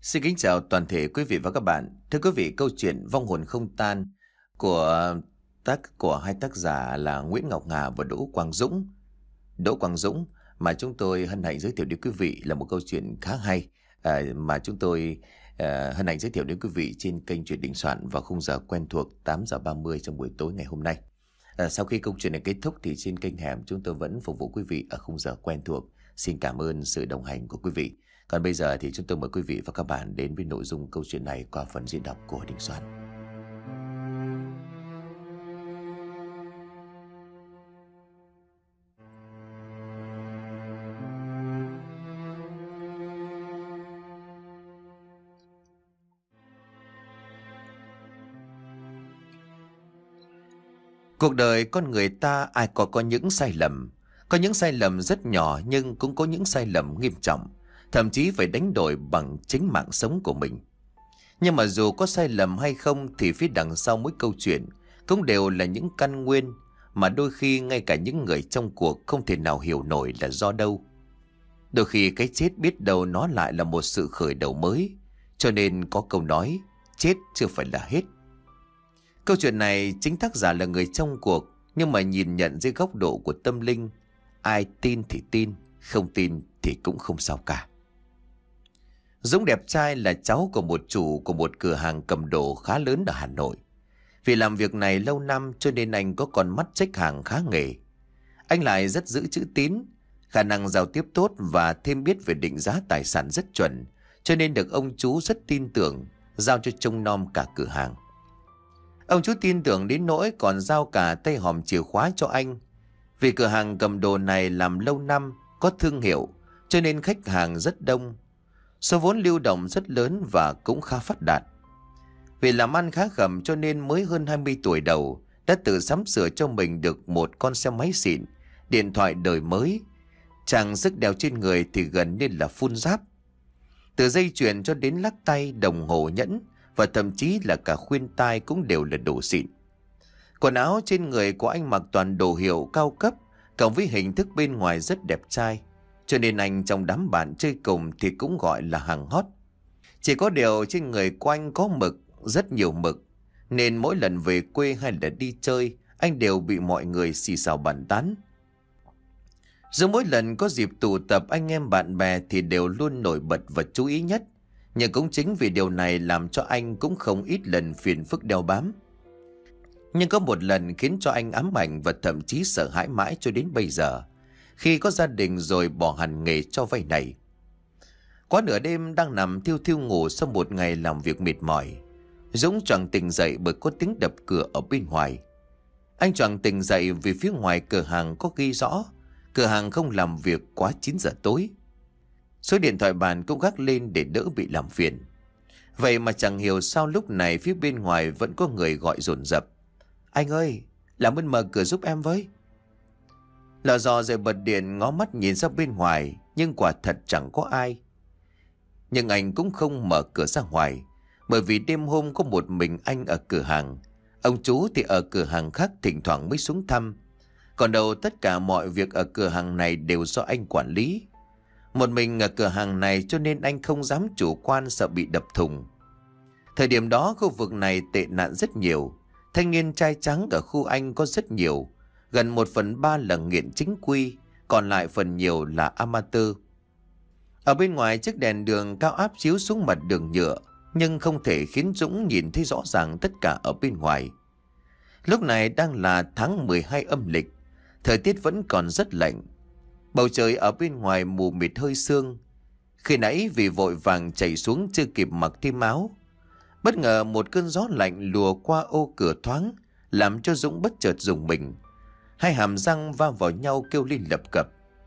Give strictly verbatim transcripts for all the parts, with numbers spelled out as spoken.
Xin kính chào toàn thể quý vị và các bạn. Thưa quý vị, câu chuyện Vong hồn không tan của tác của hai tác giả là Nguyễn Ngọc Hà và Đỗ Quang Dũng. Đỗ Quang Dũng mà chúng tôi hân hạnh giới thiệu đến quý vị là một câu chuyện khá hay à, mà chúng tôi à, hân hạnh giới thiệu đến quý vị trên kênh Chuyện Đình Soạn vào khung giờ quen thuộc tám giờ ba mươi trong buổi tối ngày hôm nay. À, sau khi câu chuyện này kết thúc thì trên kênh Hẻm chúng tôi vẫn phục vụ quý vị ở khung giờ quen thuộc. Xin cảm ơn sự đồng hành của quý vị. Còn bây giờ thì chúng tôi mời quý vị và các bạn đến với nội dung câu chuyện này qua phần diễn đọc của Đình Soạn. Cuộc đời con người ta ai có có những sai lầm. Có những sai lầm rất nhỏ nhưng cũng có những sai lầm nghiêm trọng, thậm chí phải đánh đổi bằng chính mạng sống của mình. Nhưng mà dù có sai lầm hay không thì phía đằng sau mỗi câu chuyện cũng đều là những căn nguyên mà đôi khi ngay cả những người trong cuộc không thể nào hiểu nổi là do đâu. Đôi khi cái chết biết đâu nó lại là một sự khởi đầu mới, cho nên có câu nói chết chưa phải là hết. Câu chuyện này chính tác giả là người trong cuộc, nhưng mà nhìn nhận dưới góc độ của tâm linh, ai tin thì tin, không tin thì cũng không sao cả. Dũng đẹp trai là cháu của một chủ của một cửa hàng cầm đồ khá lớn ở Hà Nội. Vì làm việc này lâu năm cho nên anh có con mắt check hàng khá nghề. Anh lại rất giữ chữ tín, khả năng giao tiếp tốt và thêm biết về định giá tài sản rất chuẩn, cho nên được ông chú rất tin tưởng, giao cho trông nom cả cửa hàng. Ông chú tin tưởng đến nỗi còn giao cả tay hòm chìa khóa cho anh. Vì cửa hàng cầm đồ này làm lâu năm, có thương hiệu, cho nên khách hàng rất đông. Số vốn lưu động rất lớn và cũng khá phát đạt. Vì làm ăn khá khẩm cho nên mới hơn hai mươi tuổi đầu đã tự sắm sửa cho mình được một con xe máy xịn, điện thoại đời mới. Chàng sức đeo trên người thì gần như là full giáp. Từ dây chuyền cho đến lắc tay, đồng hồ nhẫn và thậm chí là cả khuyên tai cũng đều là đồ xịn. Quần áo trên người của anh mặc toàn đồ hiệu cao cấp, cộng với hình thức bên ngoài rất đẹp trai, cho nên anh trong đám bạn chơi cùng thì cũng gọi là hàng hot. Chỉ có điều trên người của anh có mực, rất nhiều mực, nên mỗi lần về quê hay là đi chơi, anh đều bị mọi người xì xào bàn tán. Dù mỗi lần có dịp tụ tập anh em bạn bè thì đều luôn nổi bật và chú ý nhất. Nhưng cũng chính vì điều này làm cho anh cũng không ít lần phiền phức đeo bám. Nhưng có một lần khiến cho anh ám ảnh và thậm chí sợ hãi mãi cho đến bây giờ, khi có gia đình rồi bỏ hẳn nghề cho vay này. Quá nửa đêm đang nằm thiêu thiêu ngủ sau một ngày làm việc mệt mỏi, Dũng choàng tỉnh dậy bởi có tiếng đập cửa ở bên ngoài. Anh choàng tỉnh dậy vì phía ngoài cửa hàng có ghi rõ cửa hàng không làm việc quá chín giờ tối. Số điện thoại bàn cũng gác lên để đỡ bị làm phiền. Vậy mà chẳng hiểu sao lúc này phía bên ngoài vẫn có người gọi dồn dập. Anh ơi, làm ơn mở cửa giúp em với. Lò dò rồi bật điện ngó mắt nhìn ra bên ngoài, nhưng quả thật chẳng có ai. Nhưng anh cũng không mở cửa ra ngoài, bởi vì đêm hôm có một mình anh ở cửa hàng. Ông chú thì ở cửa hàng khác thỉnh thoảng mới xuống thăm. Còn đâu tất cả mọi việc ở cửa hàng này đều do anh quản lý. Một mình ở cửa hàng này cho nên anh không dám chủ quan, sợ bị đập thùng. Thời điểm đó khu vực này tệ nạn rất nhiều. Thanh niên trai trắng ở khu anh có rất nhiều. Gần một phần ba là nghiện chính quy, còn lại phần nhiều là amateur. Ở bên ngoài chiếc đèn đường cao áp chiếu xuống mặt đường nhựa, nhưng không thể khiến Dũng nhìn thấy rõ ràng tất cả ở bên ngoài. Lúc này đang là tháng mười hai âm lịch, thời tiết vẫn còn rất lạnh. Bầu trời ở bên ngoài mù mịt hơi sương. Khi nãy vì vội vàng chạy xuống chưa kịp mặc thêm áo, bất ngờ một cơn gió lạnh lùa qua ô cửa thoáng, làm cho Dũng bất chợt rùng mình. Hai hàm răng va vào nhau kêu lên lập cập.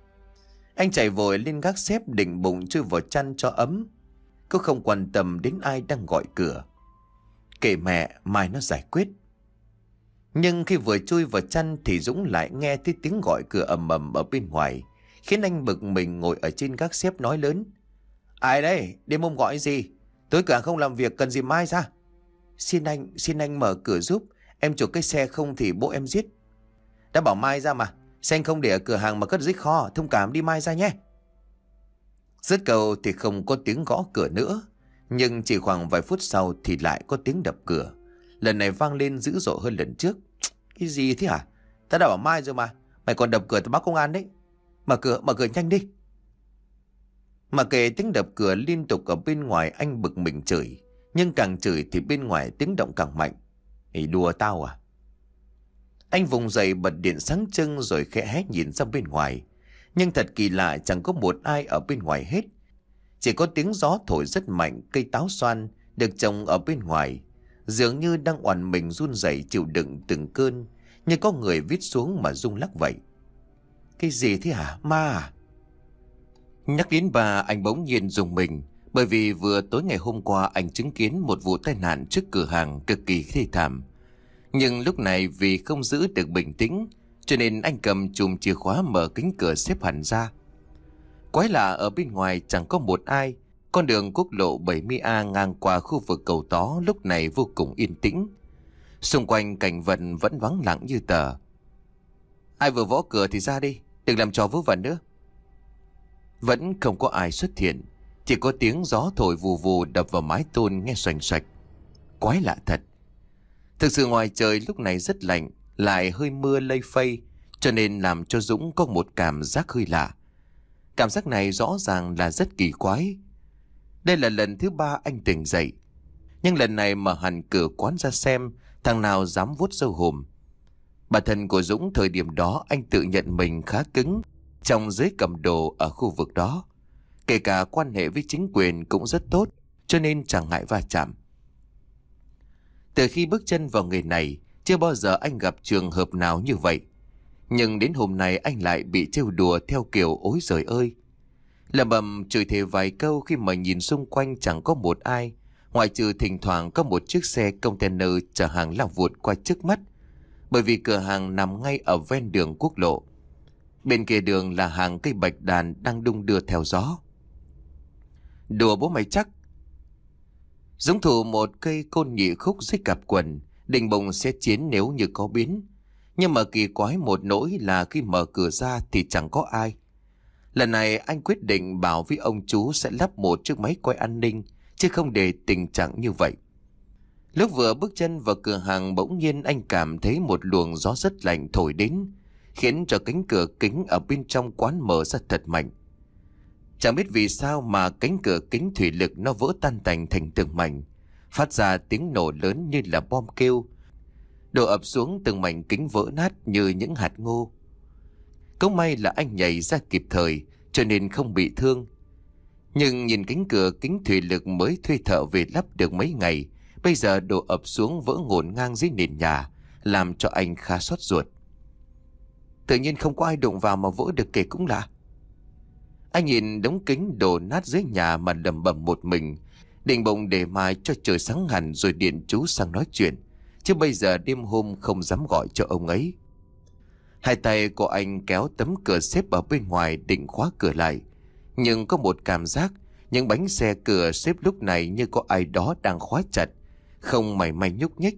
Anh chạy vội lên gác xếp định bụng chui vào chăn cho ấm. Cô không quan tâm đến ai đang gọi cửa. Kệ mẹ, mai nó giải quyết. Nhưng khi vừa chui vào chăn thì Dũng lại nghe thấy tiếng gọi cửa ầm ầm ở bên ngoài, khiến anh bực mình ngồi ở trên gác xếp nói lớn. Ai đây? Đêm hôm gọi gì? Tối cả không làm việc cần gì mai ra? Xin anh, xin anh mở cửa giúp. Em chuộc cái xe không thì bố em giết. Đã bảo mai ra mà. Xe anh không để ở cửa hàng mà cất dưới kho. Thông cảm đi mai ra nhé. Dứt câu thì không có tiếng gõ cửa nữa. Nhưng chỉ khoảng vài phút sau thì lại có tiếng đập cửa. Lần này vang lên dữ dội hơn lần trước. Cái gì thế hả? Ta đã bảo mai rồi mà. Mày còn đập cửa tao báo công an đấy. Mở cửa, mở cửa nhanh đi. Mà kể tiếng đập cửa liên tục ở bên ngoài, anh bực mình chửi. Nhưng càng chửi thì bên ngoài tiếng động càng mạnh. Ê, đùa tao à? Anh vùng dậy bật điện sáng trưng rồi khẽ hé nhìn ra bên ngoài. Nhưng thật kỳ lạ, chẳng có một ai ở bên ngoài hết. Chỉ có tiếng gió thổi rất mạnh, cây táo xoan được trồng ở bên ngoài dường như đang oằn mình run rẩy chịu đựng từng cơn, như có người vít xuống mà rung lắc vậy. Cái gì thế hả? Ma à? Nhắc đến bà, anh bỗng nhiên rùng mình, bởi vì vừa tối ngày hôm qua anh chứng kiến một vụ tai nạn trước cửa hàng cực kỳ thê thảm. Nhưng lúc này vì không giữ được bình tĩnh, cho nên anh cầm chùm chìa khóa mở cánh cửa xếp hẳn ra. Quái lạ, ở bên ngoài chẳng có một ai. Con đường quốc lộ bảy mươi A ngang qua khu vực cầu Tó lúc này vô cùng yên tĩnh. Xung quanh cảnh vật vẫn vắng lặng như tờ. Ai vừa võ cửa thì ra đi, đừng làm trò vớ vẩn nữa. Vẫn không có ai xuất hiện, chỉ có tiếng gió thổi vù vù đập vào mái tôn nghe xoành xoạch. Quái lạ thật. Thực sự ngoài trời lúc này rất lạnh, lại hơi mưa lây phây, cho nên làm cho Dũng có một cảm giác hơi lạ. Cảm giác này rõ ràng là rất kỳ quái. Đây là lần thứ ba anh tỉnh dậy, nhưng lần này mở hẳn cửa quán ra xem thằng nào dám vuốt râu hùm. Bản thân của Dũng thời điểm đó anh tự nhận mình khá cứng trong giới cầm đồ ở khu vực đó. Kể cả quan hệ với chính quyền cũng rất tốt, cho nên chẳng ngại va chạm. Từ khi bước chân vào nghề này, chưa bao giờ anh gặp trường hợp nào như vậy. Nhưng đến hôm nay anh lại bị trêu đùa theo kiểu ối giời ơi. Lầm bầm chửi thề vài câu khi mà nhìn xung quanh chẳng có một ai, ngoại trừ thỉnh thoảng có một chiếc xe container chở hàng lao vụt qua trước mắt. Bởi vì cửa hàng nằm ngay ở ven đường quốc lộ. Bên kia đường là hàng cây bạch đàn đang đung đưa theo gió. Đùa bố mày chắc. Dũng thủ một cây côn nhị khúc dưới cặp quần, định bụng sẽ chiến nếu như có biến. Nhưng mà kỳ quái một nỗi là khi mở cửa ra thì chẳng có ai. Lần này anh quyết định bảo với ông chú sẽ lắp một chiếc máy quay an ninh, chứ không để tình trạng như vậy. Lúc vừa bước chân vào cửa hàng, bỗng nhiên anh cảm thấy một luồng gió rất lạnh thổi đến, khiến cho cánh cửa kính ở bên trong quán mở ra thật mạnh. Chẳng biết vì sao mà cánh cửa kính thủy lực nó vỡ tan tành thành từng mảnh, phát ra tiếng nổ lớn như là bom kêu, đổ ập xuống từng mảnh kính vỡ nát như những hạt ngô. Cũng may là anh nhảy ra kịp thời, cho nên không bị thương. Nhưng nhìn cánh cửa kính thủy lực mới thuê thợ về lắp được mấy ngày, bây giờ đổ ập xuống vỡ ngổn ngang dưới nền nhà, làm cho anh khá xót ruột. Tự nhiên không có ai đụng vào mà vỡ được kể cũng lạ. Anh nhìn đống kính đổ nát dưới nhà mà lẩm bẩm một mình, định bụng để mai cho trời sáng hẳn rồi điện chú sang nói chuyện, chứ bây giờ đêm hôm không dám gọi cho ông ấy. Hai tay của anh kéo tấm cửa xếp ở bên ngoài định khóa cửa lại, nhưng có một cảm giác những bánh xe cửa xếp lúc này như có ai đó đang khóa chặt, không mảy may nhúc nhích.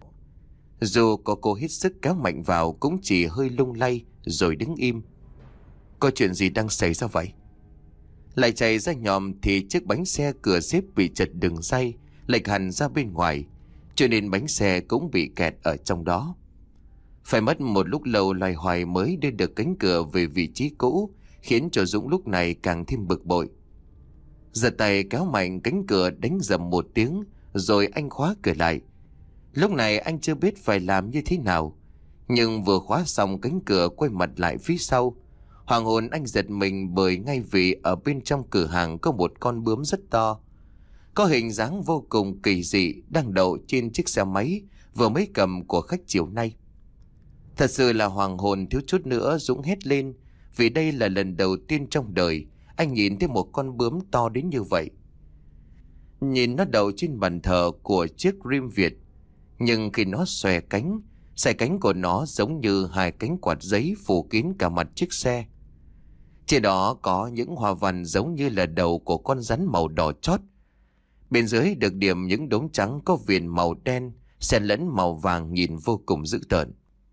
Dù có cô hết sức kéo mạnh vào cũng chỉ hơi lung lay rồi đứng im. Có chuyện gì đang xảy ra vậy? Lại chạy ra nhòm thì chiếc bánh xe cửa xếp bị chật đường ray, lệch hẳn ra bên ngoài, cho nên bánh xe cũng bị kẹt ở trong đó. Phải mất một lúc lâu loay hoay mới đưa được cánh cửa về vị trí cũ, khiến cho Dũng lúc này càng thêm bực bội. Giật tay kéo mạnh cánh cửa đánh dầm một tiếng, rồi anh khóa cửa lại. Lúc này anh chưa biết phải làm như thế nào, nhưng vừa khóa xong cánh cửa quay mặt lại phía sau. Hoàng hồn anh giật mình bởi ngay vì ở bên trong cửa hàng có một con bướm rất to, có hình dáng vô cùng kỳ dị đang đậu trên chiếc xe máy vừa mới cầm của khách chiều nay. Thật sự là hoàng hồn, thiếu chút nữa Dũng hét lên, vì đây là lần đầu tiên trong đời anh nhìn thấy một con bướm to đến như vậy. Nhìn nó đậu trên bàn thờ của chiếc Rim Việt, nhưng khi nó xòe cánh, xài cánh của nó giống như hai cánh quạt giấy phủ kín cả mặt chiếc xe. Trên đó có những hoa văn giống như là đầu của con rắn màu đỏ chót. Bên dưới được điểm những đốm trắng có viền màu đen xen lẫn màu vàng, nhìn vô cùng dữ tợn.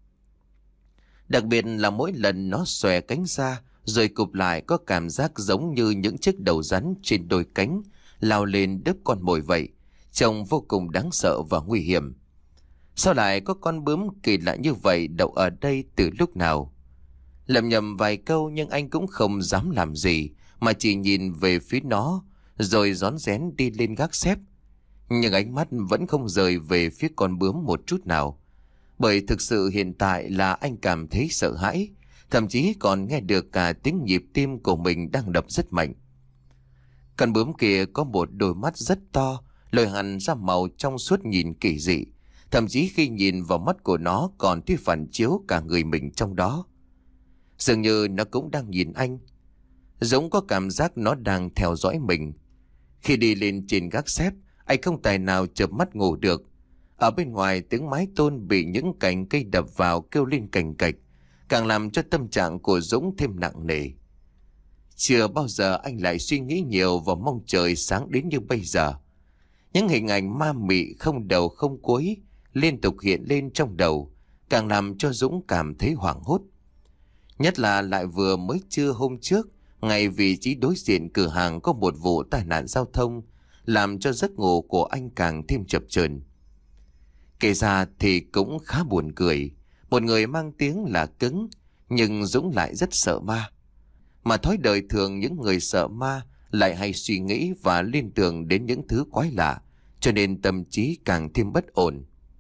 Đặc biệt là mỗi lần nó xòe cánh ra rồi cụp lại, có cảm giác giống như những chiếc đầu rắn trên đôi cánh lao lên đớp con mồi vậy, trông vô cùng đáng sợ và nguy hiểm. Sao lại có con bướm kỳ lạ như vậy đậu ở đây từ lúc nào? Lầm nhầm vài câu nhưng anh cũng không dám làm gì, mà chỉ nhìn về phía nó, rồi rón rén đi lên gác xếp. Nhưng ánh mắt vẫn không rời về phía con bướm một chút nào. Bởi thực sự hiện tại là anh cảm thấy sợ hãi, thậm chí còn nghe được cả tiếng nhịp tim của mình đang đập rất mạnh. Con bướm kia có một đôi mắt rất to, lồi hẳn ra màu trong suốt nhìn kỳ dị. Thậm chí khi nhìn vào mắt của nó còn tuy phản chiếu cả người mình trong đó. Dường như nó cũng đang nhìn anh. Giống có cảm giác nó đang theo dõi mình. Khi đi lên trên gác xếp, anh không tài nào chợp mắt ngủ được. Ở bên ngoài tiếng mái tôn bị những cành cây đập vào kêu lên cành cạch, càng làm cho tâm trạng của Dũng thêm nặng nề. Chưa bao giờ anh lại suy nghĩ nhiều và mong trời sáng đến như bây giờ. Những hình ảnh ma mị không đầu không cuối liên tục hiện lên trong đầu, càng làm cho Dũng cảm thấy hoảng hốt. Nhất là lại vừa mới trưa hôm trước, ngay vị trí đối diện cửa hàng có một vụ tai nạn giao thông, làm cho giấc ngủ của anh càng thêm chập chờn. Kể ra thì cũng khá buồn cười. Một người mang tiếng là cứng, nhưng Dũng lại rất sợ ma. Mà thói đời thường những người sợ ma lại hay suy nghĩ và liên tưởng đến những thứ quái lạ, cho nên tâm trí càng thêm bất ổn.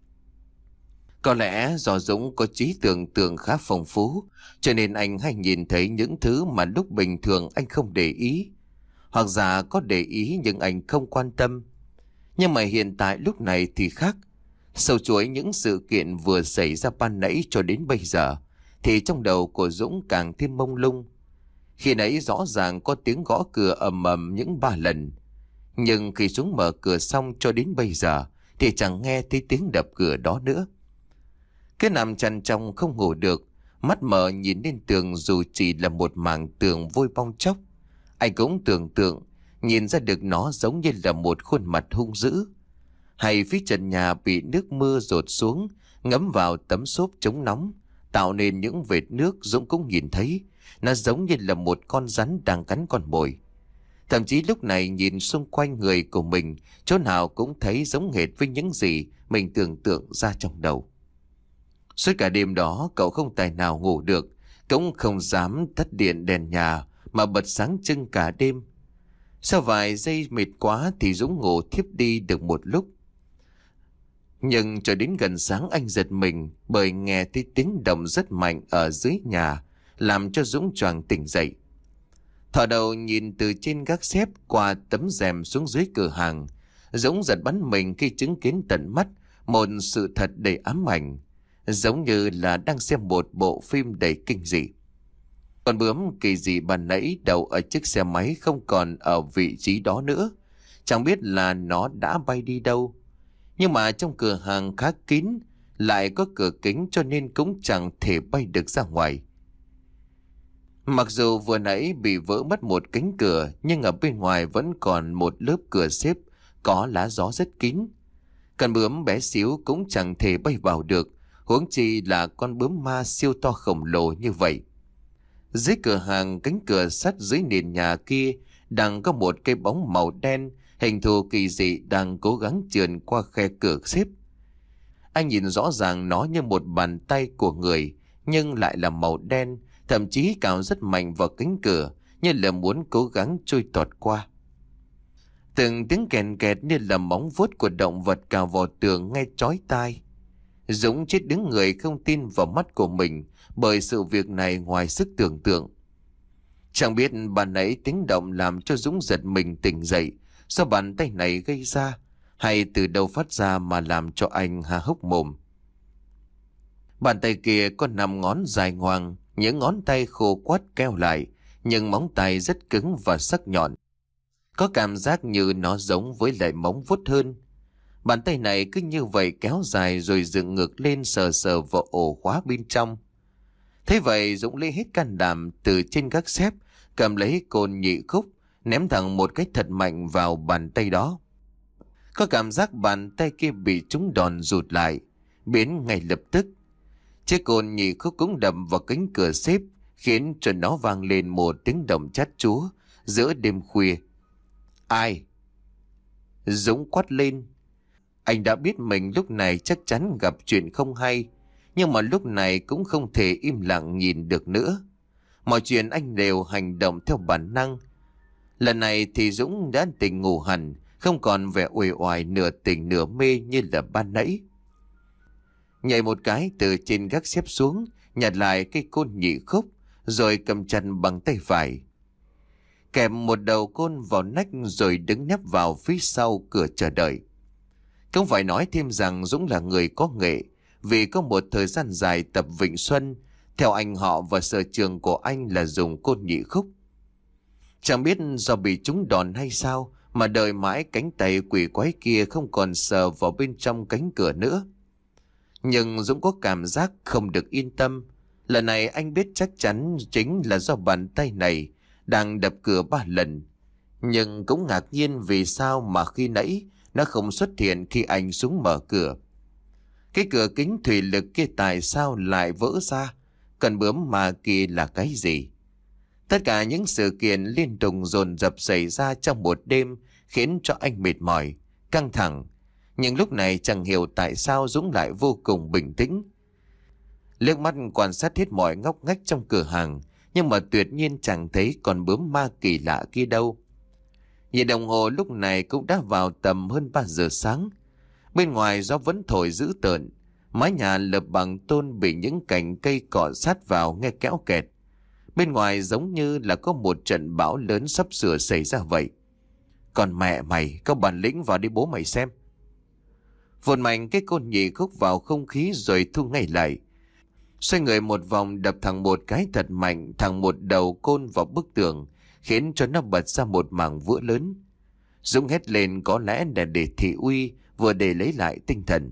Có lẽ do Dũng có trí tưởng tượng khá phong phú, cho nên anh hay nhìn thấy những thứ mà lúc bình thường anh không để ý. Hoặc giả có để ý nhưng anh không quan tâm. Nhưng mà hiện tại lúc này thì khác. Sâu chuỗi những sự kiện vừa xảy ra ban nãy cho đến bây giờ, thì trong đầu của Dũng càng thêm mông lung. Khi nãy rõ ràng có tiếng gõ cửa ầm ầm những ba lần. Nhưng khi Dũng mở cửa xong cho đến bây giờ, thì chẳng nghe thấy tiếng đập cửa đó nữa. Cứ nằm chăn trong không ngủ được, mắt mở nhìn lên tường dù chỉ là một mảng tường vôi bong chóc. Anh cũng tưởng tượng, nhìn ra được nó giống như là một khuôn mặt hung dữ. Hay phía trần nhà bị nước mưa dột xuống, ngấm vào tấm xốp chống nóng, tạo nên những vệt nước Dũng cũng nhìn thấy. Nó giống như là một con rắn đang cắn con mồi. Thậm chí lúc này nhìn xung quanh người của mình, chỗ nào cũng thấy giống hệt với những gì mình tưởng tượng ra trong đầu. Suốt cả đêm đó cậu không tài nào ngủ được, cũng không dám tắt điện đèn nhà mà bật sáng trưng cả đêm. Sau vài giây mệt quá thì Dũng ngủ thiếp đi được một lúc. Nhưng cho đến gần sáng anh giật mình bởi nghe thấy tiếng động rất mạnh ở dưới nhà, làm cho Dũng choàng tỉnh dậy. Thò đầu nhìn từ trên gác xếp qua tấm rèm xuống dưới cửa hàng, Dũng giật bắn mình khi chứng kiến tận mắt một sự thật đầy ám ảnh, giống như là đang xem một bộ phim đầy kinh dị. Con bướm kỳ dị ban nãy đậu ở chiếc xe máy không còn ở vị trí đó nữa, chẳng biết là nó đã bay đi đâu. Nhưng mà trong cửa hàng khá kín, lại có cửa kính cho nên cũng chẳng thể bay được ra ngoài. Mặc dù vừa nãy bị vỡ mất một cánh cửa, nhưng ở bên ngoài vẫn còn một lớp cửa xếp có lá gió rất kín. Con bướm bé xíu cũng chẳng thể bay vào được, huống chi là con bướm ma siêu to khổng lồ như vậy. Dưới cửa hàng, cánh cửa sắt dưới nền nhà kia đang có một cái bóng màu đen hình thù kỳ dị đang cố gắng trườn qua khe cửa xếp. Anh nhìn rõ ràng nó như một bàn tay của người, nhưng lại là màu đen, thậm chí cào rất mạnh vào cánh cửa, như là muốn cố gắng trôi tọt qua. Từng tiếng kèn kẹt như là móng vuốt của động vật cào vào tường nghe chói tai. Dũng chết đứng người không tin vào mắt của mình, bởi sự việc này ngoài sức tưởng tượng. Chẳng biết ban nãy tiếng động làm cho Dũng giật mình tỉnh dậy do bàn tay này gây ra, hay từ đâu phát ra mà làm cho anh há hốc mồm. Bàn tay kia có năm ngón dài ngoằng, những ngón tay khô quắt keo lại, nhưng móng tay rất cứng và sắc nhọn. Có cảm giác như nó giống với lại móng vuốt hơn. Bàn tay này cứ như vậy kéo dài rồi dựng ngược lên sờ sờ vào ổ khóa bên trong. Thế vậy Dũng lấy hết can đảm từ trên gác xếp, cầm lấy côn nhị khúc, ném thẳng một cái thật mạnh vào bàn tay đó. Có cảm giác bàn tay kia bị trúng đòn rụt lại, biến ngay lập tức. Chiếc côn nhị khúc cũng đập vào cánh cửa xếp, khiến cho nó vang lên một tiếng động chát chúa giữa đêm khuya. Ai? Dũng quát lên. Anh đã biết mình lúc này chắc chắn gặp chuyện không hay, nhưng mà lúc này cũng không thể im lặng nhìn được nữa. Mọi chuyện anh đều hành động theo bản năng. Lần này thì Dũng đã tỉnh ngủ hẳn, không còn vẻ uể oải nửa tỉnh nửa mê như là ban nãy. Nhảy một cái từ trên gác xếp xuống, nhặt lại cây côn nhị khúc, rồi cầm chặt bằng tay phải. Kẹp một đầu côn vào nách rồi đứng nép vào phía sau cửa chờ đợi. Không phải nói thêm rằng Dũng là người có nghệ, vì có một thời gian dài tập Vịnh Xuân, theo anh họ và sở trường của anh là dùng côn nhị khúc. Chẳng biết do bị trúng đòn hay sao mà đợi mãi cánh tay quỷ quái kia không còn sờ vào bên trong cánh cửa nữa. Nhưng Dũng có cảm giác không được yên tâm. Lần này anh biết chắc chắn chính là do bàn tay này đang đập cửa ba lần. Nhưng cũng ngạc nhiên vì sao mà khi nãy nó không xuất hiện khi anh xuống mở cửa. Cái cửa kính thủy lực kia tại sao lại vỡ ra? Cần bướm ma kia là cái gì? Tất cả những sự kiện liên tục dồn dập xảy ra trong một đêm khiến cho anh mệt mỏi, căng thẳng. Nhưng lúc này chẳng hiểu tại sao Dũng lại vô cùng bình tĩnh. Liếc mắt quan sát hết mọi ngóc ngách trong cửa hàng, nhưng mà tuyệt nhiên chẳng thấy con bướm ma kỳ lạ kia đâu. Nhìn đồng hồ lúc này cũng đã vào tầm hơn ba giờ sáng. Bên ngoài gió vẫn thổi dữ tợn, mái nhà lợp bằng tôn bị những cành cây cọ sát vào nghe kéo kẹt. Bên ngoài giống như là có một trận bão lớn sắp sửa xảy ra vậy. Còn mẹ mày, có bản lĩnh vào đi bố mày xem. Vụt mạnh cái côn nhị khúc vào không khí rồi thu ngay lại. Xoay người một vòng đập thẳng một cái thật mạnh thẳng một đầu côn vào bức tường, khiến cho nó bật ra một mảng vữa lớn. Dũng hét lên có lẽ là để thị uy, vừa để lấy lại tinh thần.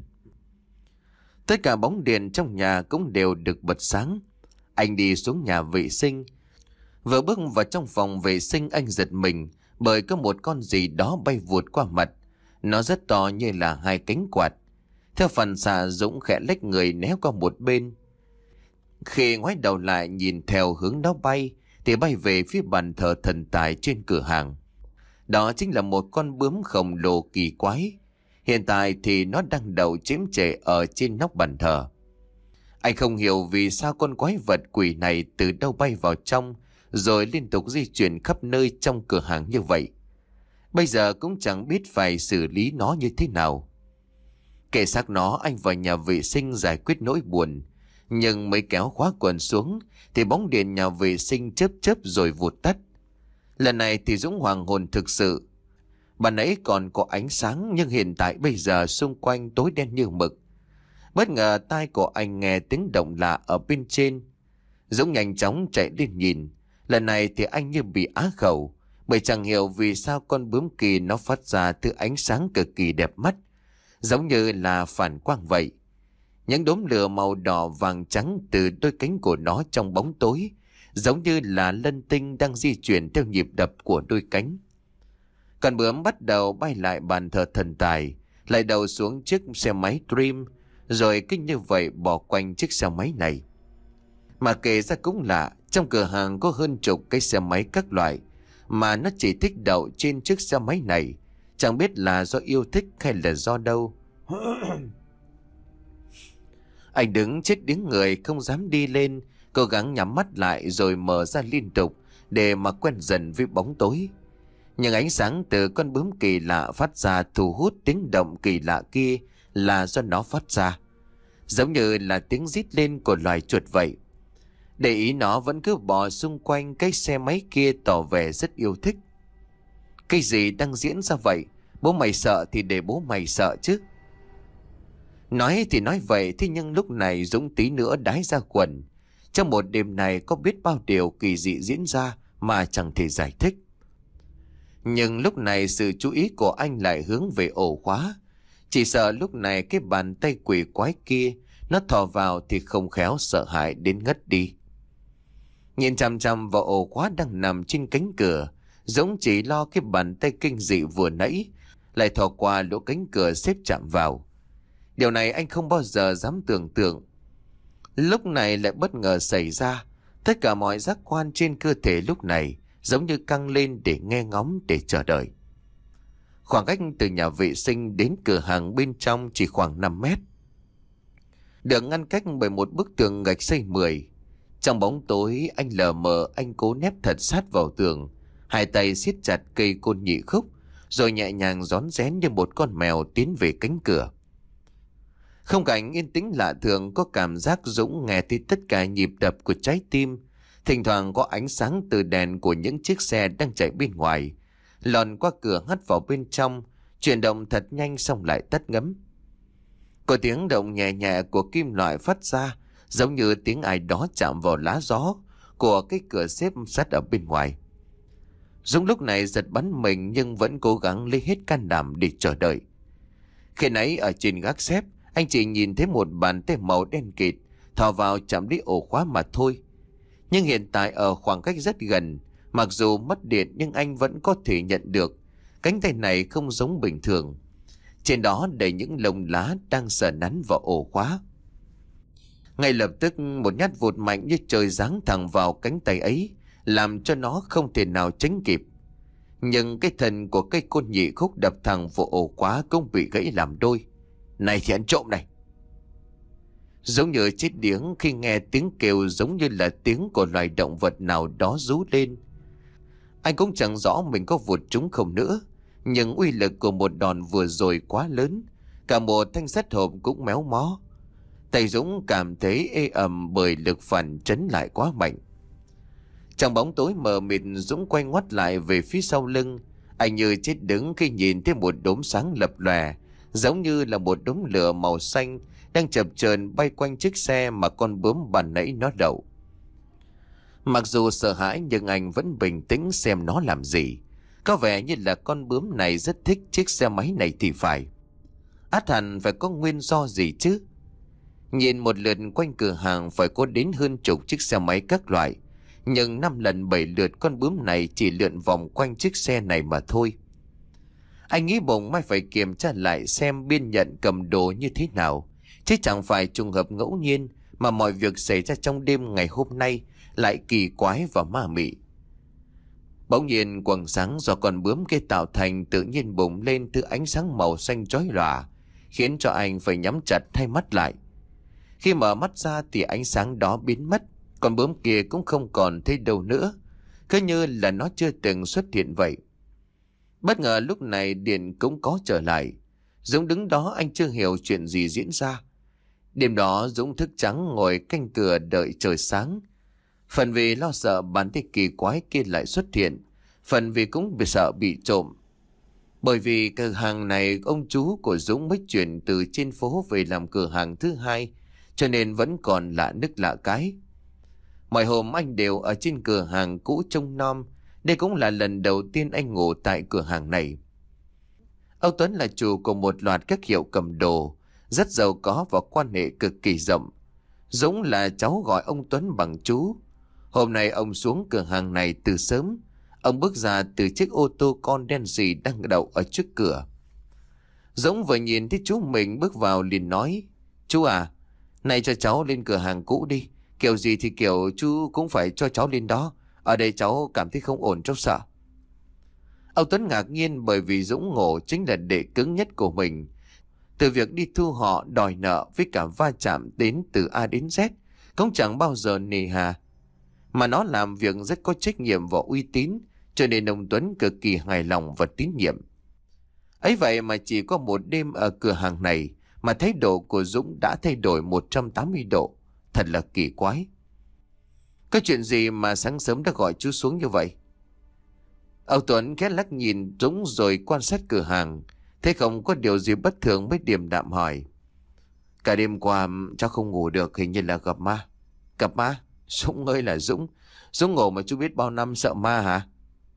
Tất cả bóng điện trong nhà cũng đều được bật sáng. Anh đi xuống nhà vệ sinh. Vừa bước vào trong phòng vệ sinh anh giật mình bởi có một con gì đó bay vụt qua mặt. Nó rất to như là hai cánh quạt. Theo phản xạ Dũng khẽ lách người né qua một bên. Khi ngoái đầu lại nhìn theo hướng nó bay thì bay về phía bàn thờ thần tài trên cửa hàng. Đó chính là một con bướm khổng lồ kỳ quái. Hiện tại thì nó đang đậu chiếm trệ ở trên nóc bàn thờ. Anh không hiểu vì sao con quái vật quỷ này từ đâu bay vào trong rồi liên tục di chuyển khắp nơi trong cửa hàng như vậy. Bây giờ cũng chẳng biết phải xử lý nó như thế nào. Kệ xác nó, anh vào nhà vệ sinh giải quyết nỗi buồn. Nhưng mới kéo khóa quần xuống thì bóng điện nhà vệ sinh chớp chớp rồi vụt tắt. Lần này thì Dũng hoàng hồn thực sự. Ban nãy còn có ánh sáng nhưng hiện tại bây giờ xung quanh tối đen như mực. Bất ngờ tai của anh nghe tiếng động lạ ở bên trên. Dũng nhanh chóng chạy lên nhìn. Lần này thì anh như bị á khẩu, bởi chẳng hiểu vì sao con bướm kỳ nó phát ra thứ ánh sáng cực kỳ đẹp mắt, giống như là phản quang vậy. Những đốm lửa màu đỏ vàng trắng từ đôi cánh của nó trong bóng tối, giống như là lân tinh đang di chuyển theo nhịp đập của đôi cánh. Con bướm bắt đầu bay lại bàn thờ thần tài, lại đầu xuống chiếc xe máy Dream, rồi cứ như vậy bỏ quanh chiếc xe máy này. Mà kể ra cũng lạ, trong cửa hàng có hơn chục cái xe máy các loại, mà nó chỉ thích đậu trên chiếc xe máy này. Chẳng biết là do yêu thích hay là do đâu. Anh đứng chết điếng người không dám đi lên, cố gắng nhắm mắt lại rồi mở ra liên tục để mà quen dần với bóng tối. Nhưng ánh sáng từ con bướm kỳ lạ phát ra thu hút tiếng động kỳ lạ kia là do nó phát ra, giống như là tiếng rít lên của loài chuột vậy. Để ý nó vẫn cứ bò xung quanh cái xe máy kia tỏ vẻ rất yêu thích. Cái gì đang diễn ra vậy? Bố mày sợ thì để bố mày sợ chứ. Nói thì nói vậy, thế nhưng lúc này Dũng tí nữa đái ra quần. Trong một đêm này có biết bao điều kỳ dị diễn ra mà chẳng thể giải thích. Nhưng lúc này sự chú ý của anh lại hướng về ổ khóa. Chỉ sợ lúc này cái bàn tay quỷ quái kia nó thò vào thì không khéo sợ hãi đến ngất đi. Nhìn chằm chằm vào ổ khóa đang nằm trên cánh cửa, Dũng chỉ lo cái bàn tay kinh dị vừa nãy lại thò qua lỗ cánh cửa xếp chạm vào. Điều này anh không bao giờ dám tưởng tượng. Lúc này lại bất ngờ xảy ra. Tất cả mọi giác quan trên cơ thể lúc này giống như căng lên để nghe ngóng, để chờ đợi. Khoảng cách từ nhà vệ sinh đến cửa hàng bên trong chỉ khoảng năm mét. Được ngăn cách bởi một bức tường gạch xây mười. Trong bóng tối anh lờ mờ anh cố nép thật sát vào tường, hai tay siết chặt cây côn nhị khúc, rồi nhẹ nhàng rón rén như một con mèo tiến về cánh cửa. Không cảnh yên tĩnh lạ thường, có cảm giác Dũng nghe thấy tất cả nhịp đập của trái tim. Thỉnh thoảng có ánh sáng từ đèn của những chiếc xe đang chạy bên ngoài, lòn qua cửa hắt vào bên trong, chuyển động thật nhanh xong lại tắt ngấm. Có tiếng động nhẹ nhẹ của kim loại phát ra, giống như tiếng ai đó chạm vào lá gió của cái cửa xếp sắt ở bên ngoài. Dũng lúc này giật bắn mình nhưng vẫn cố gắng lấy hết can đảm để chờ đợi. Khi nãy ở trên gác xếp, anh chỉ nhìn thấy một bàn tay màu đen kịt thò vào chạm lấy ổ khóa mà thôi. Nhưng hiện tại ở khoảng cách rất gần, mặc dù mất điện nhưng anh vẫn có thể nhận được cánh tay này không giống bình thường. Trên đó đầy những lông lá đang sờ nắn vào ổ khóa. Ngay lập tức một nhát vụt mạnh như trời giáng thẳng vào cánh tay ấy, làm cho nó không thể nào tránh kịp. Nhưng cái thân của cây côn nhị khúc đập thẳng vào ổ khóa cũng bị gãy làm đôi. Này thì ăn trộm này! Giống như chết điếng khi nghe tiếng kêu giống như là tiếng của loài động vật nào đó rú lên. Anh cũng chẳng rõ mình có vụt trúng không nữa, nhưng uy lực của một đòn vừa rồi quá lớn, cả một thanh sắt hộp cũng méo mó. Tay Dũng cảm thấy ê ẩm bởi lực phản chấn lại quá mạnh. Trong bóng tối mờ mịt, Dũng quay ngoắt lại về phía sau lưng. Anh như chết đứng khi nhìn thấy một đốm sáng lập lòe, giống như là một đốm lửa màu xanh đang chập chờn bay quanh chiếc xe mà con bướm ban nãy nó đậu. Mặc dù sợ hãi nhưng anh vẫn bình tĩnh xem nó làm gì. Có vẻ như là con bướm này rất thích chiếc xe máy này thì phải. Át hẳn phải có nguyên do gì chứ. Nhìn một lượt quanh cửa hàng phải có đến hơn chục chiếc xe máy các loại, nhưng năm lần bảy lượt con bướm này chỉ lượn vòng quanh chiếc xe này mà thôi. Anh nghĩ bụng mai phải kiểm tra lại xem biên nhận cầm đồ như thế nào, chứ chẳng phải trùng hợp ngẫu nhiên mà mọi việc xảy ra trong đêm ngày hôm nay lại kỳ quái và ma mị. Bỗng nhiên quầng sáng do con bướm kia tạo thành tự nhiên bùng lên từ ánh sáng màu xanh chói lòa, khiến cho anh phải nhắm chặt hai mắt lại. Khi mở mắt ra thì ánh sáng đó biến mất, con bướm kia cũng không còn thấy đâu nữa, cứ như là nó chưa từng xuất hiện vậy. Bất ngờ lúc này điện cũng có trở lại. Dũng đứng đó anh chưa hiểu chuyện gì diễn ra. Đêm đó Dũng thức trắng ngồi canh cửa đợi trời sáng. Phần vì lo sợ bản thể kỳ quái kia lại xuất hiện, phần vì cũng bị sợ bị trộm. Bởi vì cửa hàng này ông chú của Dũng mới chuyển từ trên phố về làm cửa hàng thứ hai, cho nên vẫn còn lạ nức lạ cái. Mọi hôm anh đều ở trên cửa hàng cũ trông nom. Đây cũng là lần đầu tiên anh ngủ tại cửa hàng này. Ông Tuấn là chủ của một loạt các hiệu cầm đồ, rất giàu có và quan hệ cực kỳ rộng. Dũng là cháu gọi ông Tuấn bằng chú. Hôm nay ông xuống cửa hàng này từ sớm. Ông bước ra từ chiếc ô tô con đen xì đang đậu ở trước cửa. Dũng vừa nhìn thấy chú mình bước vào liền nói: "Chú à, này cho cháu lên cửa hàng cũ đi. Kiểu gì thì kiểu chú cũng phải cho cháu lên đó. Ở đây cháu cảm thấy không ổn, cháu sợ." Ông Tuấn ngạc nhiên bởi vì Dũng Ngộ chính là đệ cứng nhất của mình. Từ việc đi thu họ, đòi nợ với cả va chạm đến từ A đến Z, cũng chẳng bao giờ nề hà. Mà nó làm việc rất có trách nhiệm và uy tín, cho nên ông Tuấn cực kỳ hài lòng và tín nhiệm. Ấy vậy mà chỉ có một đêm ở cửa hàng này mà thái độ của Dũng đã thay đổi một trăm tám mươi độ. Thật là kỳ quái. "Có chuyện gì mà sáng sớm đã gọi chú xuống như vậy?" Ông Tuấn ghé lắc nhìn Dũng rồi quan sát cửa hàng, thấy không có điều gì bất thường mới điềm đạm hỏi: "Cả đêm qua cháu không ngủ được, hình như là gặp ma." "Gặp ma? Dũng ơi là Dũng, Dũng ngủ mà chú biết bao năm sợ ma hả?"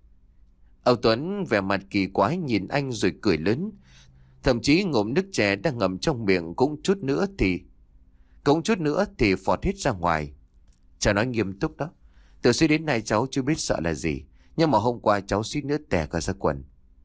Ông Tuấn vẻ mặt kỳ quái nhìn anh rồi cười lớn, thậm chí ngụm nước chè đang ngậm trong miệng cũng chút nữa thì cũng chút nữa thì phọt hết ra ngoài. "Cháu nói nghiêm túc đó, từ xưa đến nay cháu chưa biết sợ là gì, nhưng mà hôm qua cháu suýt nữa tè cả ra quần."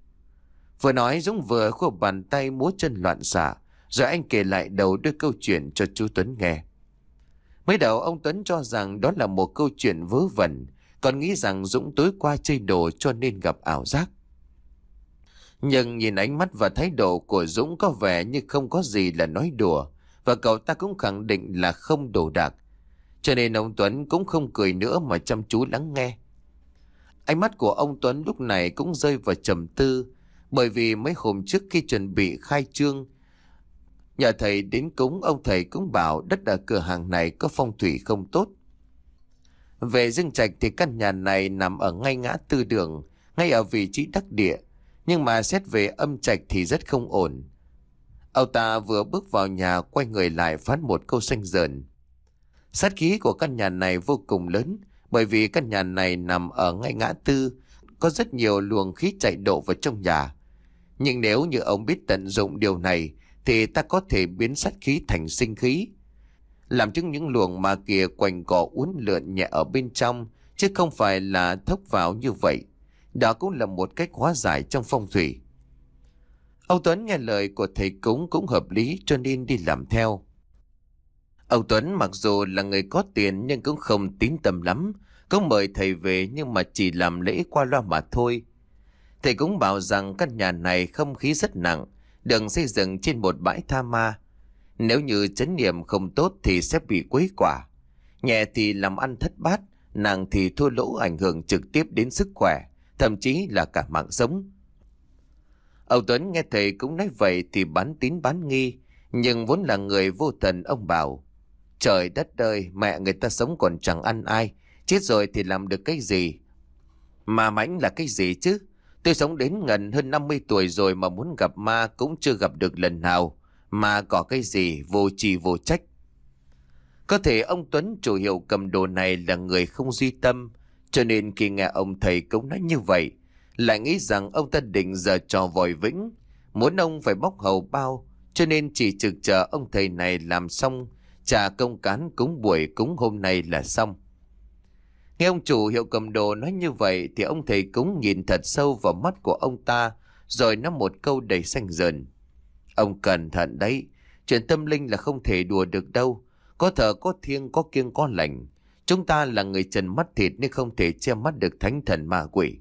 Vừa nói Dũng vừa khua bàn tay múa chân loạn xạ, rồi anh kể lại đầu đuôi câu chuyện cho chú Tuấn nghe. Mới đầu ông Tuấn cho rằng đó là một câu chuyện vớ vẩn, còn nghĩ rằng Dũng tối qua chơi đồ cho nên gặp ảo giác. Nhưng nhìn ánh mắt và thái độ của Dũng có vẻ như không có gì là nói đùa, và cậu ta cũng khẳng định là không đồ đạc. Cho nên ông Tuấn cũng không cười nữa mà chăm chú lắng nghe. Ánh mắt của ông Tuấn lúc này cũng rơi vào trầm tư, bởi vì mấy hôm trước khi chuẩn bị khai trương, nhờ thầy đến cúng, ông thầy cũng bảo đất ở cửa hàng này có phong thủy không tốt. Về Dương Trạch thì căn nhà này nằm ở ngay ngã tư đường, ngay ở vị trí đắc địa, nhưng mà xét về âm trạch thì rất không ổn. Ông ta vừa bước vào nhà quay người lại phán một câu xanh dờn. Sát khí của căn nhà này vô cùng lớn, bởi vì căn nhà này nằm ở ngay ngã tư, có rất nhiều luồng khí chạy độ vào trong nhà. Nhưng nếu như ông biết tận dụng điều này thì ta có thể biến sát khí thành sinh khí, làm chứng những luồng ma kia quanh cỏ uốn lượn nhẹ ở bên trong, chứ không phải là thốc vào như vậy. Đó cũng là một cách hóa giải trong phong thủy. Ông Tuấn nghe lời của thầy cúng cũng hợp lý, cho nên đi làm theo. Ông Tuấn mặc dù là người có tiền nhưng cũng không tín tâm lắm, cũng mời thầy về nhưng mà chỉ làm lễ qua loa mà thôi. Thầy cũng bảo rằng căn nhà này không khí rất nặng, được xây dựng trên một bãi tha ma. Nếu như chấn niệm không tốt thì sẽ bị quấy quả. Nhẹ thì làm ăn thất bát, nặng thì thua lỗ, ảnh hưởng trực tiếp đến sức khỏe, thậm chí là cả mạng sống. Ông Tuấn nghe thầy cũng nói vậy thì bán tín bán nghi, nhưng vốn là người vô thần, ông bảo: trời đất ơi, mẹ người ta sống còn chẳng ăn ai, chết rồi thì làm được cái gì? Ma mãnh là cái gì chứ? Tôi sống đến gần hơn năm mươi tuổi rồi mà muốn gặp ma cũng chưa gặp được lần nào. Mà có cái gì, vô tri vô trách. Có thể ông Tuấn, chủ hiệu cầm đồ này, là người không duy tâm, cho nên khi nghe ông thầy cũng nói như vậy, lại nghĩ rằng ông ta định giở trò vòi vĩnh, muốn ông phải bóc hầu bao, cho nên chỉ trực chờ ông thầy này làm xong, trả công cán cúng buổi cúng hôm nay là xong. Nghe ông chủ hiệu cầm đồ nói như vậy thì ông thầy cúng nhìn thật sâu vào mắt của ông ta, rồi nói một câu đầy xanh dờn: ông cẩn thận đấy, chuyện tâm linh là không thể đùa được đâu. Có thờ có thiêng, có kiêng có lành. Chúng ta là người trần mắt thịt nên không thể che mắt được thánh thần ma quỷ.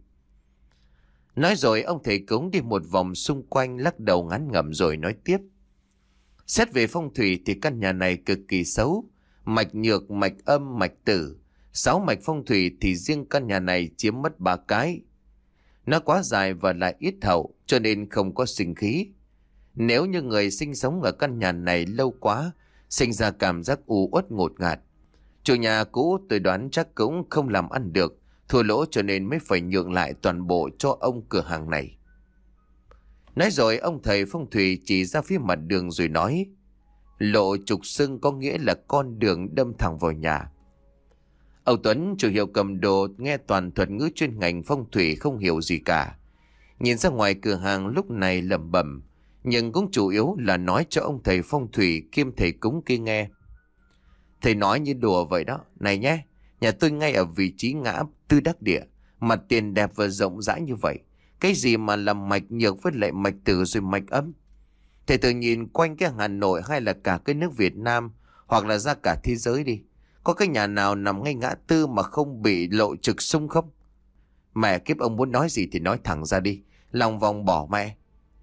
Nói rồi ông thầy cúng đi một vòng xung quanh, lắc đầu ngán ngẩm rồi nói tiếp: xét về phong thủy thì căn nhà này cực kỳ xấu. Mạch nhược, mạch âm, mạch tử, sáu mạch phong thủy thì riêng căn nhà này chiếm mất ba cái. Nó quá dài và lại ít hậu, cho nên không có sinh khí. Nếu như người sinh sống ở căn nhà này lâu quá, sinh ra cảm giác u uất ngột ngạt. Chủ nhà cũ tôi đoán chắc cũng không làm ăn được, thua lỗ, cho nên mới phải nhượng lại toàn bộ cho ông cửa hàng này. Nói rồi ông thầy phong thủy chỉ ra phía mặt đường rồi nói: lộ trục xưng có nghĩa là con đường đâm thẳng vào nhà. Ông Tuấn, chủ hiệu cầm đồ, nghe toàn thuật ngữ chuyên ngành phong thủy không hiểu gì cả. Nhìn ra ngoài cửa hàng lúc này lẩm bẩm, nhưng cũng chủ yếu là nói cho ông thầy phong thủy kiêm thầy cúng kia nghe. Thầy nói như đùa vậy đó. Này nhé, nhà tôi ngay ở vị trí ngã tư đắc địa, mặt tiền đẹp và rộng rãi như vậy. Cái gì mà làm mạch nhược với lại mạch tử rồi mạch âm? Thầy tự nhìn quanh cái Hà Nội hay là cả cái nước Việt Nam, hoặc là ra cả thế giới đi, có cái nhà nào nằm ngay ngã tư mà không bị lộ trực xung không? Mẹ kiếp, ông muốn nói gì thì nói thẳng ra đi, lòng vòng bỏ mẹ.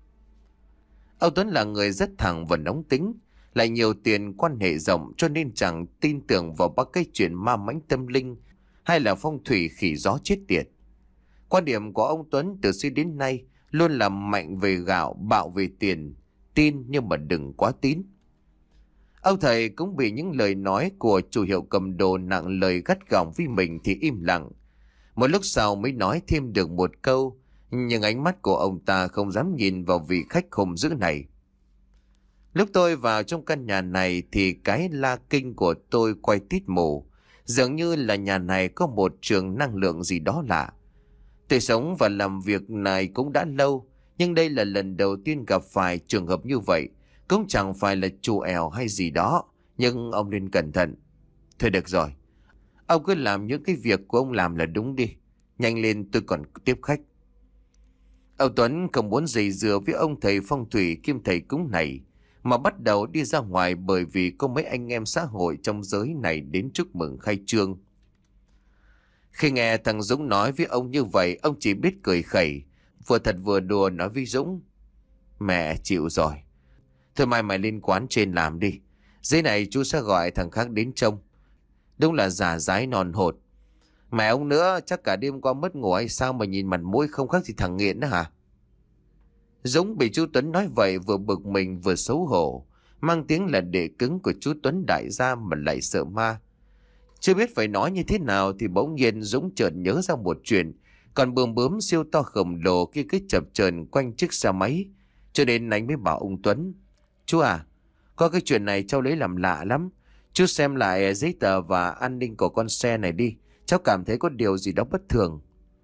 Ông Tuấn là người rất thẳng và nóng tính, lại nhiều tiền, quan hệ rộng, cho nên chẳng tin tưởng vào ba cái chuyện ma mãnh tâm linh hay là phong thủy khỉ gió chết tiệt. Quan điểm của ông Tuấn từ xưa đến nay luôn là mạnh về gạo, bạo về tiền, tin nhưng mà đừng quá tín. Ông thầy cũng bị những lời nói của chủ hiệu cầm đồ nặng lời gắt gỏng với mình thì im lặng. Một lúc sau mới nói thêm được một câu, nhưng ánh mắt của ông ta không dám nhìn vào vị khách hùng dữ này. Lúc tôi vào trong căn nhà này thì cái la kinh của tôi quay tít mù. Dường như là nhà này có một trường năng lượng gì đó lạ. Tôi sống và làm việc này cũng đã lâu, nhưng đây là lần đầu tiên gặp phải trường hợp như vậy. Cũng chẳng phải là chù ẻo hay gì đó, nhưng ông nên cẩn thận. Thôi được rồi, ông cứ làm những cái việc của ông làm là đúng đi. Nhanh lên, tôi còn tiếp khách. Ông Tuấn không muốn dây dưa với ông thầy phong thủy kiêm thầy cúng này, mà bắt đầu đi ra ngoài, bởi vì có mấy anh em xã hội trong giới này đến chúc mừng khai trương. Khi nghe thằng Dũng nói với ông như vậy, ông chỉ biết cười khẩy, vừa thật vừa đùa nói với Dũng. Mẹ chịu rồi. Thôi mai mày lên quán trên làm đi. Giấy này chú sẽ gọi thằng khác đến trông. Đúng là giả dái non hột. Mẹ ông nữa chắc cả đêm qua mất ngủ hay sao mà nhìn mặt mũi không khác gì thằng nghiện đó hả? Dũng bị chú Tuấn nói vậy vừa bực mình vừa xấu hổ. Mang tiếng là đệ cứng của chú Tuấn đại gia mà lại sợ ma. Chưa biết phải nói như thế nào thì bỗng nhiên Dũng chợt nhớ ra một chuyện. Còn bướm bướm siêu to khổng lồ kia cứ chập chờn quanh chiếc xe máy. Cho nên anh mới bảo ông Tuấn. Chú à, có cái chuyện này cháu lấy làm lạ lắm. Chú xem lại giấy tờ và an ninh của con xe này đi. Cháu cảm thấy có điều gì đó bất thường.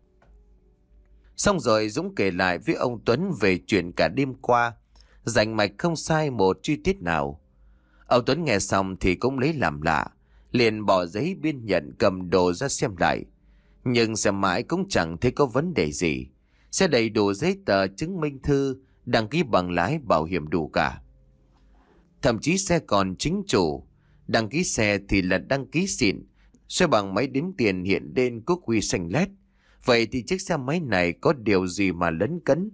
Xong rồi Dũng kể lại với ông Tuấn về chuyện cả đêm qua. Rành mạch không sai một chi tiết nào. Ông Tuấn nghe xong thì cũng lấy làm lạ. Liền bỏ giấy biên nhận cầm đồ ra xem lại. Nhưng xem mãi cũng chẳng thấy có vấn đề gì. Xe đầy đủ giấy tờ chứng minh thư, đăng ký bằng lái, bảo hiểm đủ cả. Thậm chí xe còn chính chủ. Đăng ký xe thì là đăng ký xịn. Xe bằng máy đếm tiền hiện lên quốc huy xanh lét. Vậy thì chiếc xe máy này có điều gì mà lấn cấn?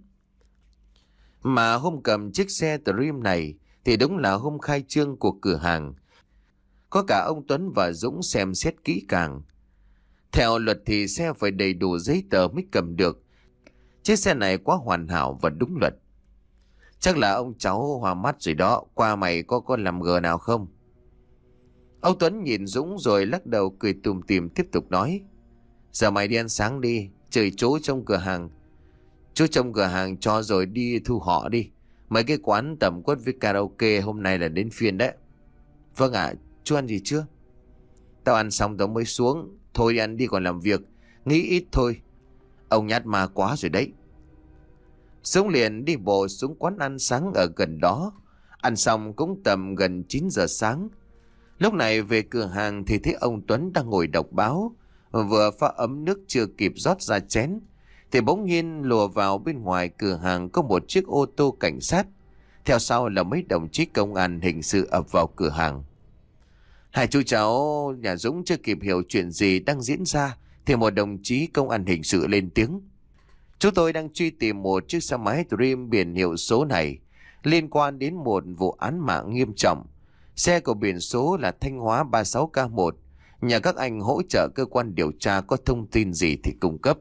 Mà hôm cầm chiếc xe Dream này thì đúng là hôm khai trương của cửa hàng. Có cả ông Tuấn và Dũng xem xét kỹ càng. Theo luật thì xe phải đầy đủ giấy tờ mới cầm được. Chiếc xe này quá hoàn hảo và đúng luật. Chắc là ông cháu hòa mắt rồi đó. Qua mày có con làm gờ nào không? Ông Tuấn nhìn Dũng rồi lắc đầu cười tùm tìm tiếp tục nói. Giờ mày đi ăn sáng đi. Trời chú trong cửa hàng. Chú trong cửa hàng cho rồi đi thu họ đi. Mấy cái quán tẩm quất với karaoke hôm nay là đến phiên đấy. Vâng ạ, chú ăn gì chưa? Tao ăn xong tao mới xuống. Thôi đi ăn đi còn làm việc. Nghĩ ít thôi. Ông nhát ma quá rồi đấy. Dũng liền đi bộ xuống quán ăn sáng ở gần đó. Ăn xong cũng tầm gần chín giờ sáng. Lúc này về cửa hàng thì thấy ông Tuấn đang ngồi đọc báo. Vừa pha ấm nước chưa kịp rót ra chén thì bỗng nhiên lùa vào bên ngoài cửa hàng có một chiếc ô tô cảnh sát. Theo sau là mấy đồng chí công an hình sự ập vào cửa hàng. Hai chú cháu nhà Dũng chưa kịp hiểu chuyện gì đang diễn ra thì một đồng chí công an hình sự lên tiếng. Chúng tôi đang truy tìm một chiếc xe máy Dream biển hiệu số này liên quan đến một vụ án mạng nghiêm trọng. Xe của biển số là Thanh Hóa ba sáu K một. Nhà các anh hỗ trợ cơ quan điều tra có thông tin gì thì cung cấp.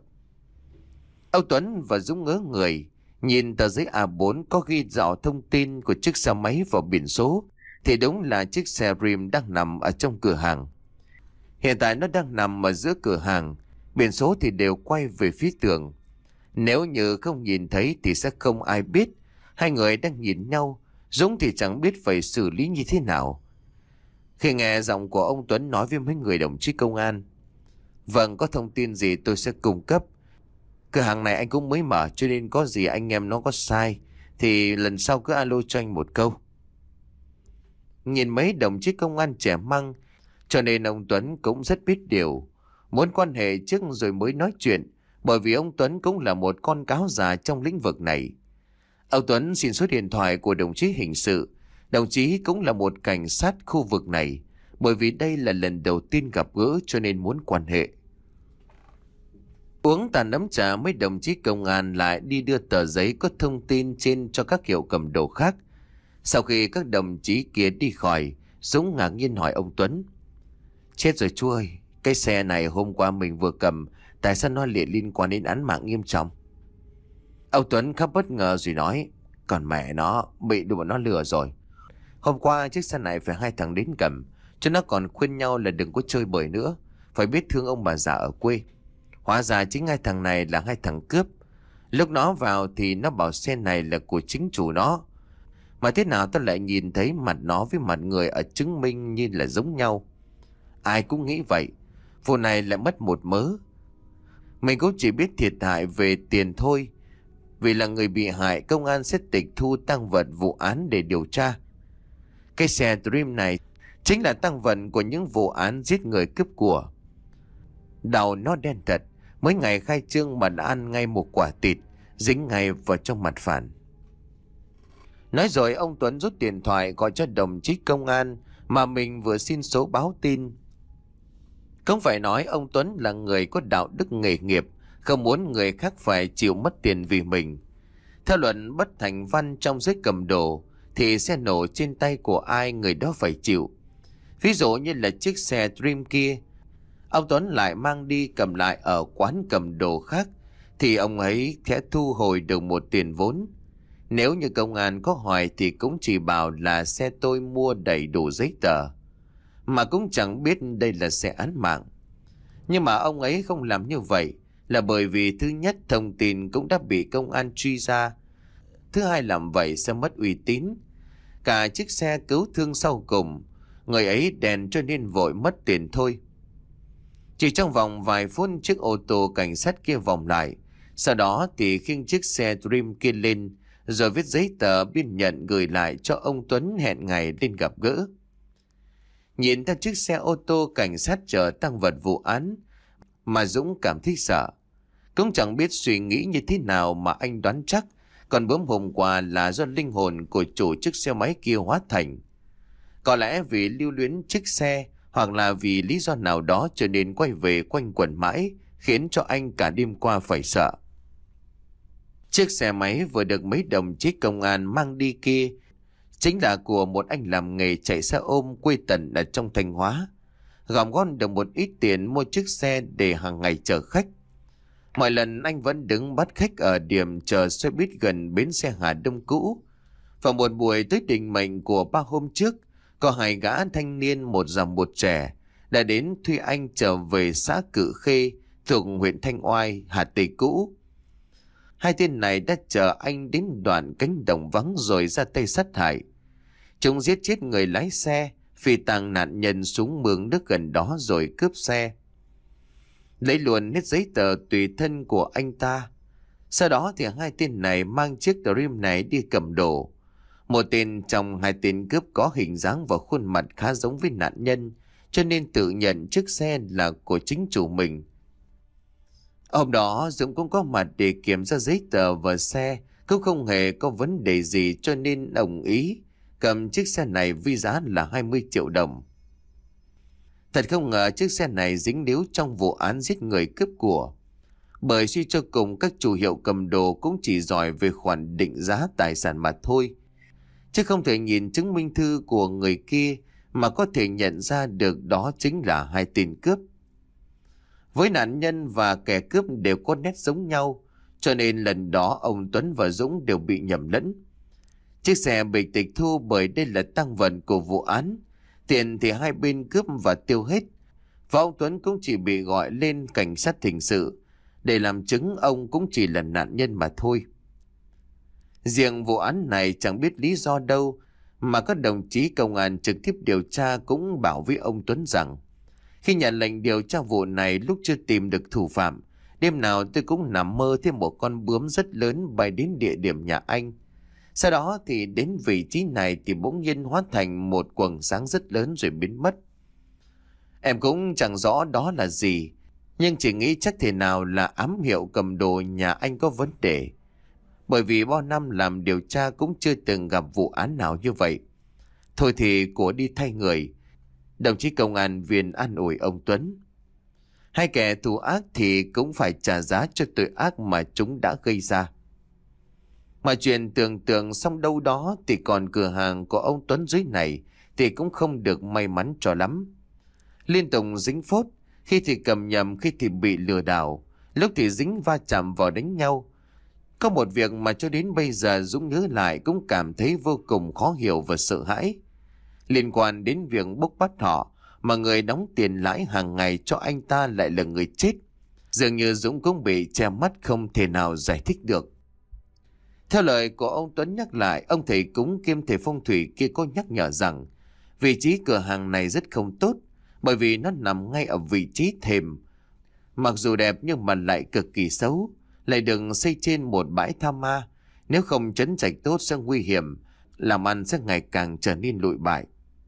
Ông Tuấn và Dũng ngớ người, nhìn tờ giấy A bốn có ghi rõ thông tin của chiếc xe máy và biển số, thì đúng là chiếc xe Dream đang nằm ở trong cửa hàng. Hiện tại nó đang nằm ở giữa cửa hàng, biển số thì đều quay về phía tường. Nếu như không nhìn thấy thì sẽ không ai biết. Hai người đang nhìn nhau, Dũng thì chẳng biết phải xử lý như thế nào. Khi nghe giọng của ông Tuấn nói với mấy người đồng chí công an. Vâng, có thông tin gì tôi sẽ cung cấp. Cửa hàng này anh cũng mới mở cho nên có gì anh em nó có sai thì lần sau cứ alo cho anh một câu. Nhìn mấy đồng chí công an trẻ măng cho nên ông Tuấn cũng rất biết điều. Muốn quan hệ trước rồi mới nói chuyện, bởi vì ông Tuấn cũng là một con cáo già trong lĩnh vực này. Ông Tuấn xin số điện thoại của đồng chí hình sự. Đồng chí cũng là một cảnh sát khu vực này, bởi vì đây là lần đầu tiên gặp gỡ cho nên muốn quan hệ. Uống tàn ấm trà, mấy đồng chí công an lại đi đưa tờ giấy có thông tin trên cho các hiệu cầm đồ khác. Sau khi các đồng chí kia đi khỏi, Dũng ngạc nhiên hỏi ông Tuấn. Chết rồi chú ơi, cái xe này hôm qua mình vừa cầm, tại sao nó lại liên quan đến án mạng nghiêm trọng? Ông Tuấn khá bất ngờ rồi nói. Còn mẹ nó, bị bọn nó lừa rồi. Hôm qua chiếc xe này phải hai thằng đến cầm, cho nó còn khuyên nhau là đừng có chơi bời nữa, phải biết thương ông bà già ở quê. Hóa ra chính hai thằng này là hai thằng cướp. Lúc nó vào thì nó bảo xe này là của chính chủ nó. Mà thế nào ta lại nhìn thấy mặt nó với mặt người ở chứng minh như là giống nhau. Ai cũng nghĩ vậy. Vụ này lại mất một mớ. Mình cũng chỉ biết thiệt hại về tiền thôi. Vì là người bị hại, công an sẽ tịch thu tang vật vụ án để điều tra. Cái xe Dream này chính là tang vật của những vụ án giết người cướp của. Đầu nó đen thật, mấy ngày khai trương mà đã ăn ngay một quả thịt, dính ngay vào trong mặt phản. Nói rồi ông Tuấn rút điện thoại gọi cho đồng chí công an mà mình vừa xin số báo tin. Không phải nói ông Tuấn là người có đạo đức nghề nghiệp, không muốn người khác phải chịu mất tiền vì mình. Theo luận bất thành văn trong giới cầm đồ thì xe nổ trên tay của ai người đó phải chịu. Ví dụ như là chiếc xe Dream kia, ông Tuấn lại mang đi cầm lại ở quán cầm đồ khác thì ông ấy sẽ thu hồi được một tiền vốn. Nếu như công an có hỏi thì cũng chỉ bảo là xe tôi mua đầy đủ giấy tờ, mà cũng chẳng biết đây là xe án mạng. Nhưng mà ông ấy không làm như vậy là bởi vì thứ nhất thông tin cũng đã bị công an truy ra, thứ hai làm vậy sẽ mất uy tín. Cả chiếc xe cứu thương sau cùng, người ấy đèn cho nên vội mất tiền thôi. Chỉ trong vòng vài phút chiếc ô tô cảnh sát kia vòng lại, sau đó thì khiêng chiếc xe Dream kia lên, rồi viết giấy tờ biên nhận gửi lại cho ông Tuấn hẹn ngày lên gặp gỡ. Nhìn theo chiếc xe ô tô cảnh sát chở tang vật vụ án mà Dũng cảm thấy sợ. Cũng chẳng biết suy nghĩ như thế nào mà anh đoán chắc con bướm hôm qua là do linh hồn của chủ chiếc xe máy kia hóa thành. Có lẽ vì lưu luyến chiếc xe hoặc là vì lý do nào đó cho nên quay về quanh quẩn mãi, khiến cho anh cả đêm qua phải sợ. Chiếc xe máy vừa được mấy đồng chí công an mang đi kia chính là của một anh làm nghề chạy xe ôm quê tận ở trong Thanh Hóa. Gom góp được một ít tiền mua chiếc xe để hàng ngày chở khách. Mọi lần anh vẫn đứng bắt khách ở điểm chờ xe buýt gần bến xe Hà Đông cũ. Vào một buổi tới định mệnh của ba hôm trước, có hai gã thanh niên một già một trẻ đã đến thuê anh trở về xã Cự Khê thuộc huyện Thanh Oai, Hà Tây cũ. Hai tên này đã chờ anh đến đoạn cánh đồng vắng rồi ra tay sát hại. Chúng giết chết người lái xe, phi tang nạn nhân xuống mương nước gần đó rồi cướp xe, lấy luôn hết giấy tờ tùy thân của anh ta. Sau đó thì hai tên này mang chiếc Dream này đi cầm đồ. Một tên trong hai tên cướp có hình dáng và khuôn mặt khá giống với nạn nhân, cho nên tự nhận chiếc xe là của chính chủ mình. Hôm đó Dũng cũng có mặt để kiểm tra giấy tờ và xe, cũng không hề có vấn đề gì cho nên đồng ý cầm chiếc xe này với giá là hai mươi triệu đồng. Thật không ngờ chiếc xe này dính líu trong vụ án giết người cướp của. Bởi suy cho cùng các chủ hiệu cầm đồ cũng chỉ giỏi về khoản định giá tài sản mà thôi, chứ không thể nhìn chứng minh thư của người kia mà có thể nhận ra được đó chính là hai tên cướp. Với nạn nhân và kẻ cướp đều có nét giống nhau, cho nên lần đó ông Tuấn và Dũng đều bị nhầm lẫn. Chiếc xe bị tịch thu bởi đây là tang vật của vụ án. Tiền thì hai bên cướp và tiêu hết, và ông Tuấn cũng chỉ bị gọi lên cảnh sát hình sự để làm chứng ông cũng chỉ là nạn nhân mà thôi. Riêng vụ án này chẳng biết lý do đâu mà các đồng chí công an trực tiếp điều tra cũng bảo với ông Tuấn rằng khi nhận lệnh điều tra vụ này lúc chưa tìm được thủ phạm, đêm nào tôi cũng nằm mơ thấy một con bướm rất lớn bay đến địa điểm nhà anh. Sau đó thì đến vị trí này thì bỗng nhiên hóa thành một quầng sáng rất lớn rồi biến mất. Em cũng chẳng rõ đó là gì, nhưng chỉ nghĩ chắc thế nào là ám hiệu cầm đồ nhà anh có vấn đề. Bởi vì bao năm làm điều tra cũng chưa từng gặp vụ án nào như vậy. Thôi thì của đi thay người. Đồng chí công an viên an ủi ông Tuấn. Hai kẻ thù ác thì cũng phải trả giá cho tội ác mà chúng đã gây ra. Mà chuyện tưởng tượng xong đâu đó thì còn cửa hàng của ông Tuấn dưới này thì cũng không được may mắn cho lắm. Liên tục dính phốt, khi thì cầm nhầm, khi thì bị lừa đảo, lúc thì dính va chạm vào đánh nhau. Có một việc mà cho đến bây giờ Dũng nhớ lại cũng cảm thấy vô cùng khó hiểu và sợ hãi. Liên quan đến việc bốc bắt họ, mà người đóng tiền lãi hàng ngày cho anh ta lại là người chết. Dường như Dũng cũng bị che mắt không thể nào giải thích được. Theo lời của ông Tuấn nhắc lại, ông thầy cúng kiêm thầy phong thủy kia có nhắc nhở rằng vị trí cửa hàng này rất không tốt, bởi vì nó nằm ngay ở vị trí thềm. Mặc dù đẹp nhưng mà lại cực kỳ xấu, lại được xây trên một bãi tha ma. Nếu không trấn trạch tốt sẽ nguy hiểm, làm ăn sẽ ngày càng trở nên lụi bại.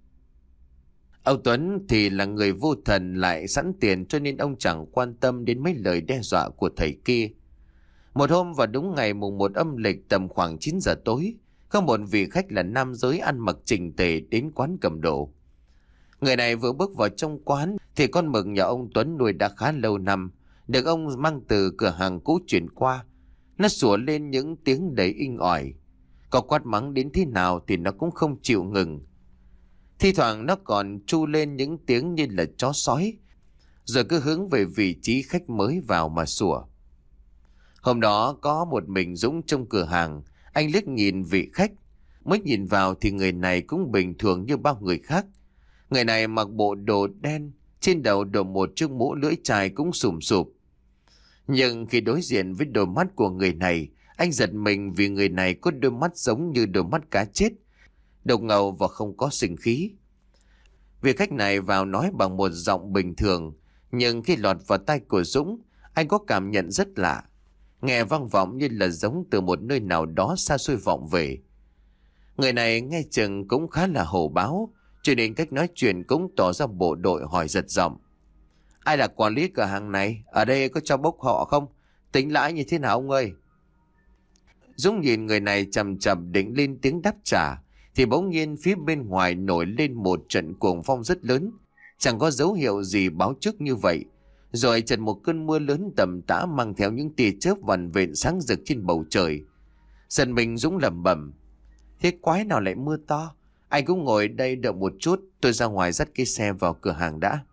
Ông Tuấn thì là người vô thần lại sẵn tiền, cho nên ông chẳng quan tâm đến mấy lời đe dọa của thầy kia. Một hôm vào đúng ngày mùng một âm lịch tầm khoảng chín giờ tối, có một vị khách là nam giới ăn mặc chỉnh tề đến quán cầm đồ. Người này vừa bước vào trong quán thì con mực nhà ông Tuấn nuôi đã khá lâu năm được ông mang từ cửa hàng cũ chuyển qua. Nó sủa lên những tiếng đầy inh ỏi. Có quát mắng đến thế nào thì nó cũng không chịu ngừng. Thi thoảng nó còn tru lên những tiếng như là chó sói, rồi cứ hướng về vị trí khách mới vào mà sủa. Hôm đó có một mình Dũng trong cửa hàng. Anh liếc nhìn vị khách. Mới nhìn vào thì người này cũng bình thường như bao người khác. Người này mặc bộ đồ đen, trên đầu đội một chiếc mũ lưỡi chai cũng sùm sụp. Nhưng khi đối diện với đôi mắt của người này, anh giật mình vì người này có đôi mắt giống như đôi mắt cá chết, độc ngầu và không có sinh khí. Vị khách này vào nói bằng một giọng bình thường, nhưng khi lọt vào tai của Dũng, anh có cảm nhận rất lạ. Nghe vang vọng như là giống từ một nơi nào đó xa xôi vọng về. Người này nghe chừng cũng khá là hổ báo, cho nên cách nói chuyện cũng tỏ ra bộ đội hỏi giật giọng. Ai là quản lý cửa hàng này? Ở đây có cho bốc họ không? Tính lãi như thế nào ông ơi? Dũng nhìn người này chầm chầm định lên tiếng đáp trả, thì bỗng nhiên phía bên ngoài nổi lên một trận cuồng phong rất lớn. Chẳng có dấu hiệu gì báo trước như vậy. Rồi chợt một cơn mưa lớn tầm tã mang theo những tia chớp vằn vện sáng rực trên bầu trời. Dần mình Dũng lẩm bẩm. Thế quái nào lại mưa to? Anh cũng ngồi đây đợi một chút, tôi ra ngoài dắt cái xe vào cửa hàng đã.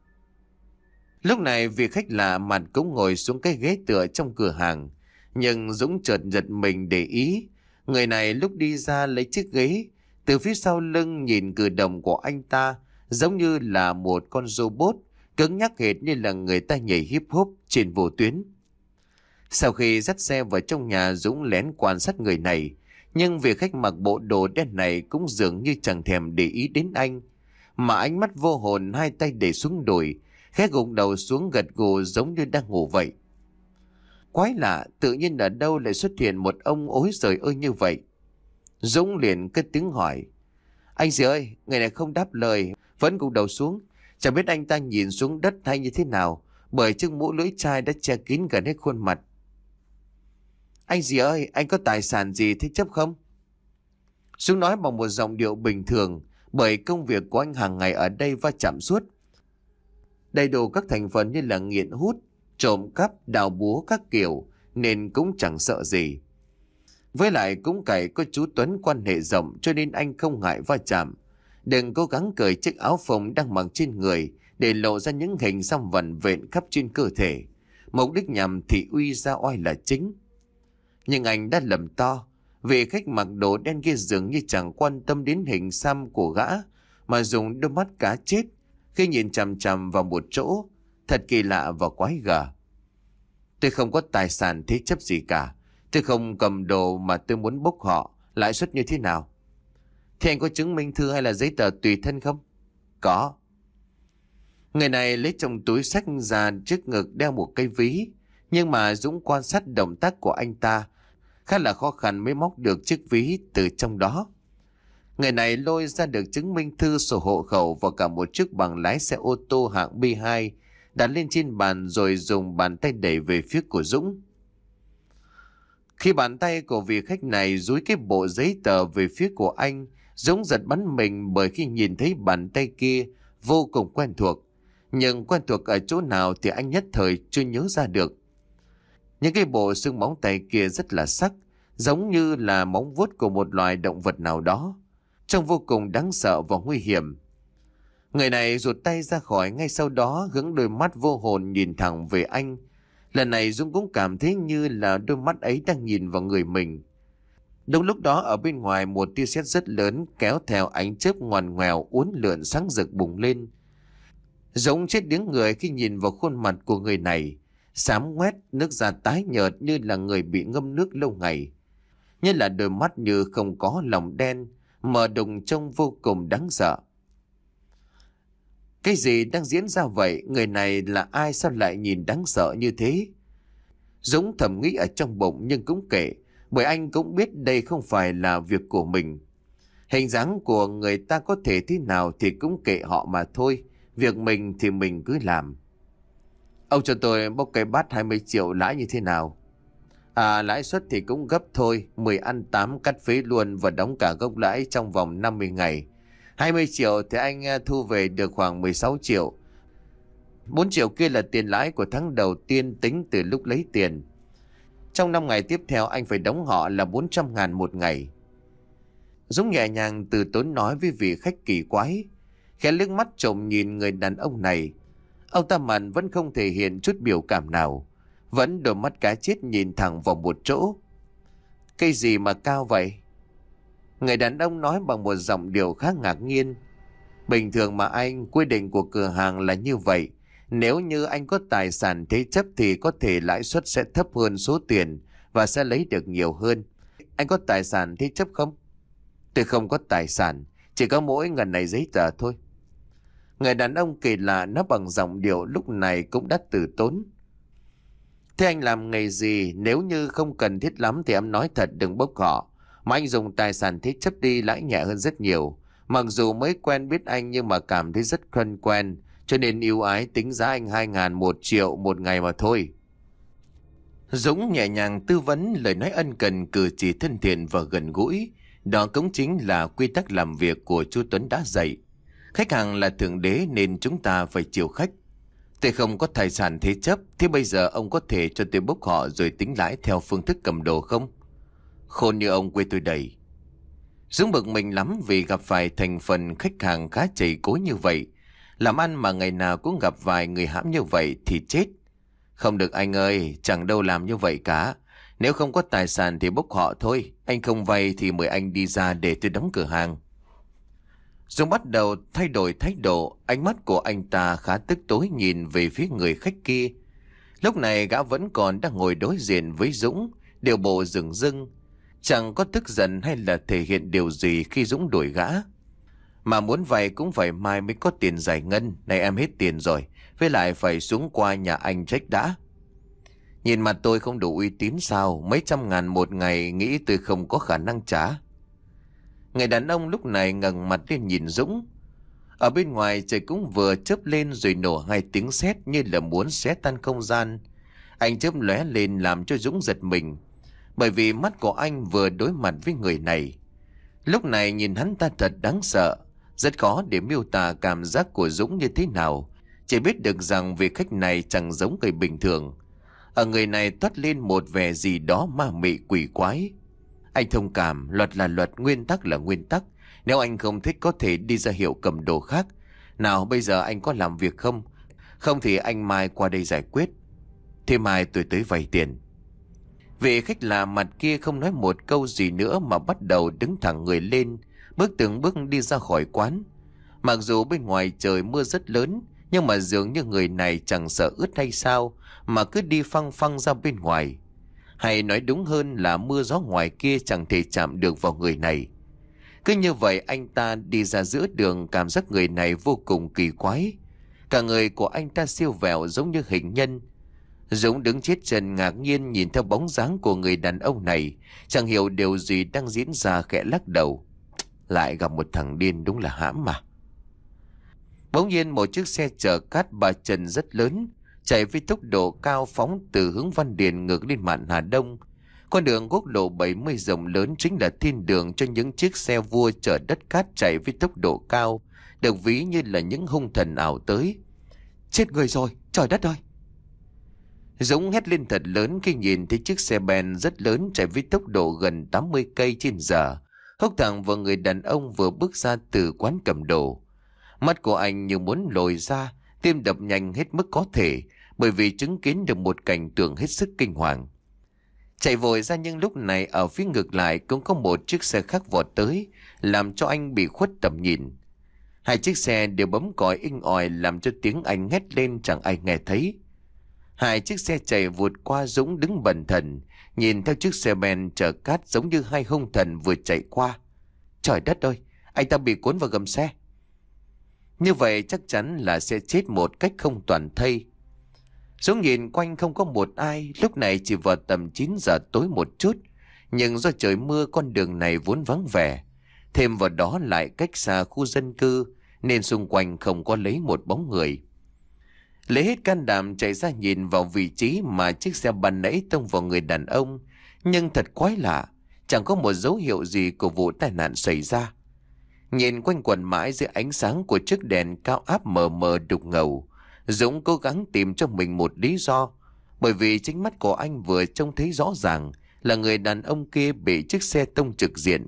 Lúc này vị khách lạ mặt cũng ngồi xuống cái ghế tựa trong cửa hàng. Nhưng Dũng chợt giật mình để ý. Người này lúc đi ra lấy chiếc ghế, từ phía sau lưng nhìn cử động của anh ta giống như là một con robot, cứng nhắc hệt như là người ta nhảy hip hop trên vô tuyến. Sau khi dắt xe vào trong nhà, Dũng lén quan sát người này. Nhưng vị khách mặc bộ đồ đen này cũng dường như chẳng thèm để ý đến anh, mà ánh mắt vô hồn, hai tay để xuống đùi, khẽ gục đầu xuống gật gù giống như đang ngủ vậy. Quái lạ, tự nhiên ở đâu lại xuất hiện một ông ối giời ơi như vậy? Dũng liền cất tiếng hỏi. Anh gì ơi, người này không đáp lời, vẫn gục đầu xuống. Chẳng biết anh ta nhìn xuống đất hay như thế nào, bởi chiếc mũ lưỡi chai đã che kín gần hết khuôn mặt. Anh gì ơi, anh có tài sản gì thế chấp không? Dũng nói bằng một giọng điệu bình thường, bởi công việc của anh hàng ngày ở đây va chạm suốt. Đầy đủ các thành phần như là nghiện hút, trộm cắp, đào búa các kiểu, nên cũng chẳng sợ gì. Với lại cũng cậy có chú Tuấn quan hệ rộng, cho nên anh không ngại va chạm. Đừng cố gắng cởi chiếc áo phông đang mặc trên người để lộ ra những hình xăm vằn vện khắp trên cơ thể. Mục đích nhằm thị uy ra oai là chính. Nhưng anh đã lầm to, vì khách mặc đồ đen kia dường như chẳng quan tâm đến hình xăm của gã, mà dùng đôi mắt cá chết khi nhìn chằm chằm vào một chỗ, thật kỳ lạ và quái gở. Tôi không có tài sản thế chấp gì cả. Tôi không cầm đồ mà tôi muốn bốc họ. Lãi suất như thế nào? Thế anh có chứng minh thư hay là giấy tờ tùy thân không? Có. Người này lấy trong túi xách ra trước ngực đeo một cây ví. Nhưng mà Dũng quan sát động tác của anh ta, khá là khó khăn mới móc được chiếc ví từ trong đó. Người này lôi ra được chứng minh thư, sổ hộ khẩu và cả một chiếc bằng lái xe ô tô hạng B hai, đặt lên trên bàn rồi dùng bàn tay đẩy về phía của Dũng. Khi bàn tay của vị khách này dúi cái bộ giấy tờ về phía của anh, Dũng giật bắn mình bởi khi nhìn thấy bàn tay kia vô cùng quen thuộc. Nhưng quen thuộc ở chỗ nào thì anh nhất thời chưa nhớ ra được. Những cái bộ xương móng tay kia rất là sắc, giống như là móng vuốt của một loài động vật nào đó, trông vô cùng đáng sợ và nguy hiểm. Người này rụt tay ra khỏi, ngay sau đó hướng đôi mắt vô hồn nhìn thẳng về anh. Lần này Dũng cũng cảm thấy như là đôi mắt ấy đang nhìn vào người mình. Đúng lúc đó ở bên ngoài một tia sét rất lớn kéo theo ánh chớp ngoằn ngoèo uốn lượn sáng rực bùng lên. Dũng chết điếng người khi nhìn vào khuôn mặt của người này, xám ngoét, nước da tái nhợt như là người bị ngâm nước lâu ngày, như là đôi mắt như không có lòng đen, mờ đục trông vô cùng đáng sợ. Cái gì đang diễn ra vậy? Người này là ai sao lại nhìn đáng sợ như thế? Dũng thầm nghĩ ở trong bụng nhưng cũng kệ, bởi anh cũng biết đây không phải là việc của mình. Hình dáng của người ta có thể thế nào thì cũng kệ họ mà thôi, việc mình thì mình cứ làm. Ông cho tôi bốc cái bát hai mươi triệu, lãi như thế nào? À, lãi suất thì cũng gấp thôi, mười ăn tám cắt phí luôn và đóng cả gốc lãi trong vòng năm mươi ngày. hai mươi triệu thì anh thu về được khoảng mười sáu triệu. Bốn triệu kia là tiền lãi của tháng đầu tiên tính từ lúc lấy tiền. Trong năm ngày tiếp theo anh phải đóng họ là bốn trăm ngàn một ngày. Dũng nhẹ nhàng từ tốn nói với vị khách kỳ quái, khẽ liếc mắt trộm nhìn người đàn ông này. Ông ta mặt vẫn không thể hiện chút biểu cảm nào, vẫn đôi mắt cá chết nhìn thẳng vào một chỗ. Cây gì mà cao vậy? Người đàn ông nói bằng một giọng điệu khá ngạc nhiên. Bình thường mà anh, quy định của cửa hàng là như vậy. Nếu như anh có tài sản thế chấp thì có thể lãi suất sẽ thấp hơn số tiền và sẽ lấy được nhiều hơn. Anh có tài sản thế chấp không? Tôi không có tài sản, chỉ có mỗi ngần này giấy tờ thôi. Người đàn ông kỳ lạ nó bằng giọng điệu lúc này cũng đã từ tốn. Thế anh làm nghề gì? Nếu như không cần thiết lắm thì em nói thật, đừng bốc họ. Mà anh dùng tài sản thế chấp đi lãi nhẹ hơn rất nhiều. Mặc dù mới quen biết anh nhưng mà cảm thấy rất thân quen, cho nên yêu ái tính giá anh hai ngàn một triệu một ngày mà thôi. Dũng nhẹ nhàng tư vấn, lời nói ân cần, cử chỉ thân thiện và gần gũi. Đó cũng chính là quy tắc làm việc của chú Tuấn đã dạy. Khách hàng là thượng đế nên chúng ta phải chiều khách. Tôi không có tài sản thế chấp, thế bây giờ ông có thể cho tôi bốc họ rồi tính lãi theo phương thức cầm đồ không? Khôn như ông quê tôi đầy. Dũng bực mình lắm vì gặp phải thành phần khách hàng khá chảy cối như vậy. Làm ăn mà ngày nào cũng gặp vài người hãm như vậy thì chết. Không được anh ơi, chẳng đâu làm như vậy cả. Nếu không có tài sản thì bốc họ thôi. Anh không vay thì mời anh đi ra để tôi đóng cửa hàng. Dũng bắt đầu thay đổi thái độ. Ánh mắt của anh ta khá tức tối nhìn về phía người khách kia. Lúc này gã vẫn còn đang ngồi đối diện với Dũng, điều bộ dửng dưng. Chẳng có tức giận hay là thể hiện điều gì khi Dũng đuổi gã. Mà muốn vay cũng phải mai mới có tiền giải ngân. Này em hết tiền rồi, với lại phải xuống qua nhà anh trách đã. Nhìn mặt tôi không đủ uy tín sao? Mấy trăm ngàn một ngày nghĩ tôi không có khả năng trả. Người đàn ông lúc này ngẩng mặt lên nhìn Dũng. Ở bên ngoài trời cũng vừa chớp lên rồi nổ hai tiếng sét như là muốn xé tan không gian. Anh chớp lóe lên làm cho Dũng giật mình, bởi vì mắt của anh vừa đối mặt với người này. Lúc này nhìn hắn ta thật đáng sợ. Rất khó để miêu tả cảm giác của Dũng như thế nào. Chỉ biết được rằng vị khách này chẳng giống người bình thường. Ở người này toát lên một vẻ gì đó ma mị quỷ quái. Anh thông cảm, luật là luật, nguyên tắc là nguyên tắc. Nếu anh không thích có thể đi ra hiệu cầm đồ khác. Nào bây giờ anh có làm việc không? Không thì anh mai qua đây giải quyết. Thế mai tôi tới vay tiền. Vị khách lạ mặt kia không nói một câu gì nữa mà bắt đầu đứng thẳng người lên, bước từng bước đi ra khỏi quán. Mặc dù bên ngoài trời mưa rất lớn, nhưng mà dường như người này chẳng sợ ướt hay sao mà cứ đi phăng phăng ra bên ngoài. Hay nói đúng hơn là mưa gió ngoài kia chẳng thể chạm được vào người này. Cứ như vậy anh ta đi ra giữa đường, cảm giác người này vô cùng kỳ quái. Cả người của anh ta siêu vẹo giống như hình nhân. Dũng đứng chết chân ngạc nhiên nhìn theo bóng dáng của người đàn ông này, chẳng hiểu điều gì đang diễn ra, khẽ lắc đầu. Lại gặp một thằng điên, đúng là hãm mà. Bỗng nhiên một chiếc xe chở cát ba chân rất lớn chạy với tốc độ cao phóng từ hướng Văn Điền ngược lên mạn Hà Đông. Con đường quốc lộ bảy mươi rộng lớn chính là thiên đường cho những chiếc xe vua chở đất cát chạy với tốc độ cao, được ví như là những hung thần ảo tới. Chết người rồi, trời đất ơi! Dũng hét lên thật lớn khi nhìn thấy chiếc xe ben rất lớn chạy với tốc độ gần tám mươi cây trên giờ, húc thẳng vào người đàn ông vừa bước ra từ quán cầm đồ. Mắt của anh như muốn lồi ra, tim đập nhanh hết mức có thể, bởi vì chứng kiến được một cảnh tượng hết sức kinh hoàng. Chạy vội ra nhưng lúc này ở phía ngược lại cũng có một chiếc xe khác vọt tới, làm cho anh bị khuất tầm nhìn. Hai chiếc xe đều bấm còi inh ỏi làm cho tiếng anh hét lên chẳng ai nghe thấy. Hai chiếc xe chạy vụt qua, Dũng đứng bần thần, nhìn theo chiếc xe ben chở cát giống như hai hung thần vừa chạy qua. Trời đất ơi, anh ta bị cuốn vào gầm xe. Như vậy chắc chắn là sẽ chết một cách không toàn thây. Dũng nhìn quanh không có một ai, lúc này chỉ vào tầm chín giờ tối một chút. Nhưng do trời mưa con đường này vốn vắng vẻ, thêm vào đó lại cách xa khu dân cư, nên xung quanh không có lấy một bóng người. Lấy hết can đảm chạy ra nhìn vào vị trí mà chiếc xe ban nãy tông vào người đàn ông. Nhưng thật quái lạ, chẳng có một dấu hiệu gì của vụ tai nạn xảy ra. Nhìn quanh quẩn mãi dưới ánh sáng của chiếc đèn cao áp mờ mờ đục ngầu, Dũng cố gắng tìm cho mình một lý do, bởi vì chính mắt của anh vừa trông thấy rõ ràng là người đàn ông kia bị chiếc xe tông trực diện.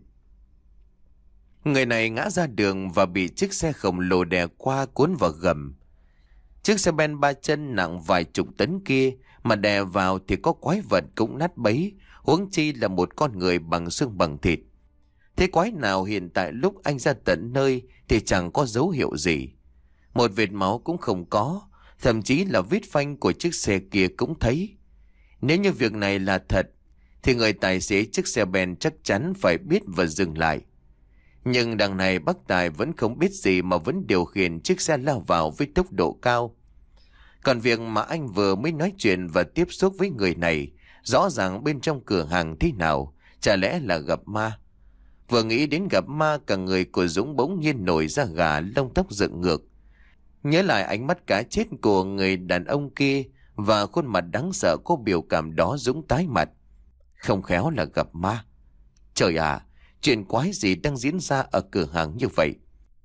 Người này ngã ra đường và bị chiếc xe khổng lồ đè qua cuốn vào gầm. Chiếc xe ben ba chân nặng vài chục tấn kia mà đè vào thì có quái vật cũng nát bấy, huống chi là một con người bằng xương bằng thịt. Thế quái nào hiện tại lúc anh ra tận nơi thì chẳng có dấu hiệu gì. Một vệt máu cũng không có, thậm chí là vết phanh của chiếc xe kia cũng thấy. Nếu như việc này là thật, thì người tài xế chiếc xe ben chắc chắn phải biết và dừng lại. Nhưng đằng này bác Tài vẫn không biết gì mà vẫn điều khiển chiếc xe lao vào với tốc độ cao. Còn việc mà anh vừa mới nói chuyện và tiếp xúc với người này, rõ ràng bên trong cửa hàng thế nào, chả lẽ là gặp ma. Vừa nghĩ đến gặp ma, cả người của Dũng bỗng nhiên nổi ra gà, lông tóc dựng ngược. Nhớ lại ánh mắt cá chết của người đàn ông kia và khuôn mặt đáng sợ có biểu cảm đó, Dũng tái mặt. Không khéo là gặp ma. Trời à, chuyện quái gì đang diễn ra ở cửa hàng như vậy?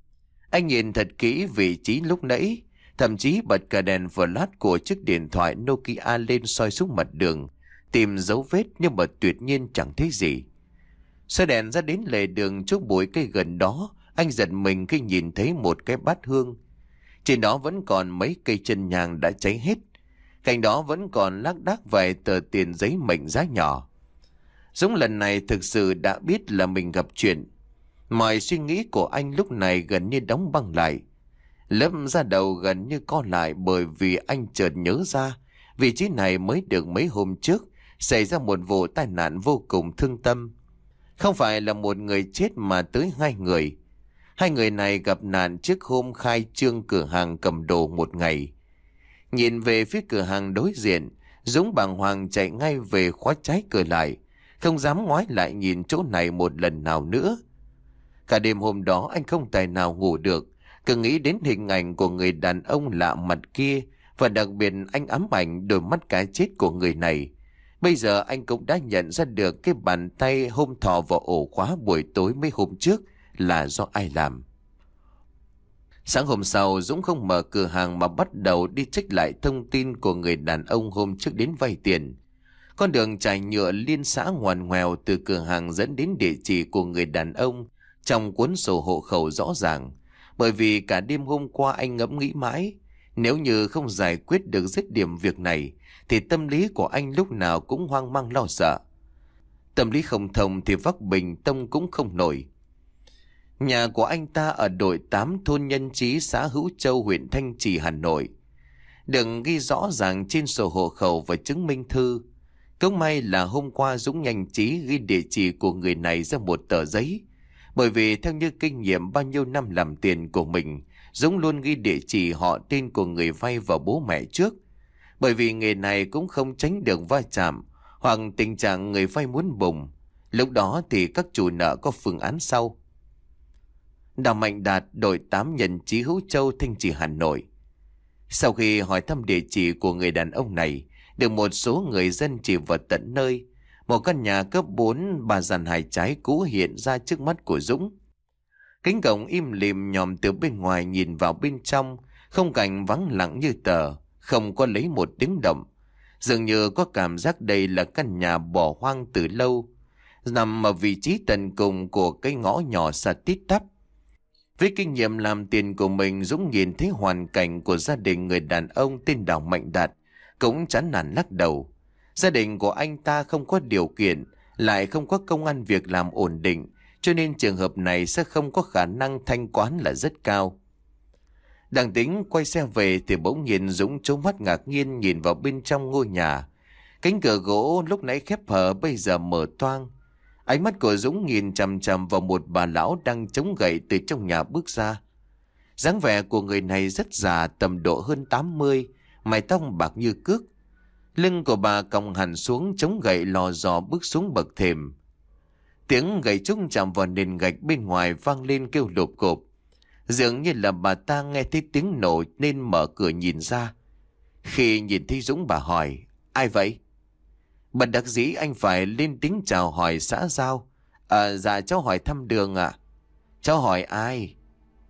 Anh nhìn thật kỹ vị trí lúc nãy, thậm chí bật cả đèn flash của chiếc điện thoại Nokia lên soi xuống mặt đường, tìm dấu vết nhưng mà tuyệt nhiên chẳng thấy gì. Soi đèn ra đến lề đường trước bụi cây gần đó, anh giật mình khi nhìn thấy một cái bát hương. Trên đó vẫn còn mấy cây chân nhang đã cháy hết. Cạnh đó vẫn còn lác đác vài tờ tiền giấy mệnh giá nhỏ. Dũng lần này thực sự đã biết là mình gặp chuyện. Mọi suy nghĩ của anh lúc này gần như đóng băng lại. Lớp da đầu gần như co lại, bởi vì anh chợt nhớ ra vị trí này mới được mấy hôm trước xảy ra một vụ tai nạn vô cùng thương tâm. Không phải là một người chết mà tới hai người. Hai người này gặp nạn trước hôm khai trương cửa hàng cầm đồ một ngày. Nhìn về phía cửa hàng đối diện, Dũng bàng hoàng chạy ngay về khóa trái cửa lại, không dám ngoái lại nhìn chỗ này một lần nào nữa. Cả đêm hôm đó anh không tài nào ngủ được, cứ nghĩ đến hình ảnh của người đàn ông lạ mặt kia, và đặc biệt anh ám ảnh đôi mắt cái chết của người này. Bây giờ anh cũng đã nhận ra được cái bàn tay hôm thò vào ổ khóa buổi tối mấy hôm trước là do ai làm. Sáng hôm sau, Dũng không mở cửa hàng mà bắt đầu đi check lại thông tin của người đàn ông hôm trước đến vay tiền. Con đường trải nhựa liên xã ngoằn ngoèo từ cửa hàng dẫn đến địa chỉ của người đàn ông trong cuốn sổ hộ khẩu rõ ràng. Bởi vì cả đêm hôm qua anh ngẫm nghĩ mãi, nếu như không giải quyết được dứt điểm việc này thì tâm lý của anh lúc nào cũng hoang mang lo sợ. Tâm lý không thông thì vác bình tông cũng không nổi. Nhà của anh ta ở đội tám thôn Nhân Chí, xã Hữu Châu, huyện Thanh Trì, Hà Nội. Đừng ghi rõ ràng trên sổ hộ khẩu và chứng minh thư. Cũng may là hôm qua Dũng nhanh trí ghi địa chỉ của người này ra một tờ giấy. Bởi vì theo như kinh nghiệm bao nhiêu năm làm tiền của mình, Dũng luôn ghi địa chỉ, họ tên của người vay và bố mẹ trước. Bởi vì nghề này cũng không tránh được va chạm hoặc tình trạng người vay muốn bùng. Lúc đó thì các chủ nợ có phương án sau. Đào Mạnh Đạt, đội tám Nhân Chí, Hữu Châu, Thanh Trì, Hà Nội. Sau khi hỏi thăm địa chỉ của người đàn ông này, được một số người dân chỉ vào tận nơi, một căn nhà cấp bốn ba gian hai trái cũ hiện ra trước mắt của Dũng. Cánh cổng im lìm nhòm từ bên ngoài nhìn vào bên trong, không cảnh vắng lặng như tờ, không có lấy một tiếng động. Dường như có cảm giác đây là căn nhà bỏ hoang từ lâu, nằm ở vị trí tận cùng của cái ngõ nhỏ xa tít tắp. Với kinh nghiệm làm tiền của mình, Dũng nhìn thấy hoàn cảnh của gia đình người đàn ông tên Đào Mạnh Đạt, cũng chán nản lắc đầu. Gia đình của anh ta không có điều kiện, lại không có công ăn việc làm ổn định, cho nên trường hợp này sẽ không có khả năng thanh toán là rất cao. Đang tính quay xe về thì bỗng nhiên Dũng trố mắt ngạc nhiên nhìn vào bên trong ngôi nhà. Cánh cửa gỗ lúc nãy khép hờ bây giờ mở toang. Ánh mắt của Dũng nhìn chằm chằm vào một bà lão đang chống gậy từ trong nhà bước ra. Dáng vẻ của người này rất già, tầm độ hơn tám mươi, mái tóc bạc như cước. Lưng của bà còng hẳn xuống, chống gậy lò dò bước xuống bậc thềm. Tiếng gậy trúc chạm vào nền gạch bên ngoài vang lên kêu lộp cộp. Dường như là bà ta nghe thấy tiếng nổ nên mở cửa nhìn ra. Khi nhìn thấy Dũng, bà hỏi: ai vậy? Bật đặc dĩ anh phải lên tiếng chào hỏi xã giao. À, dạ cháu hỏi thăm đường ạ. À? Cháu hỏi ai?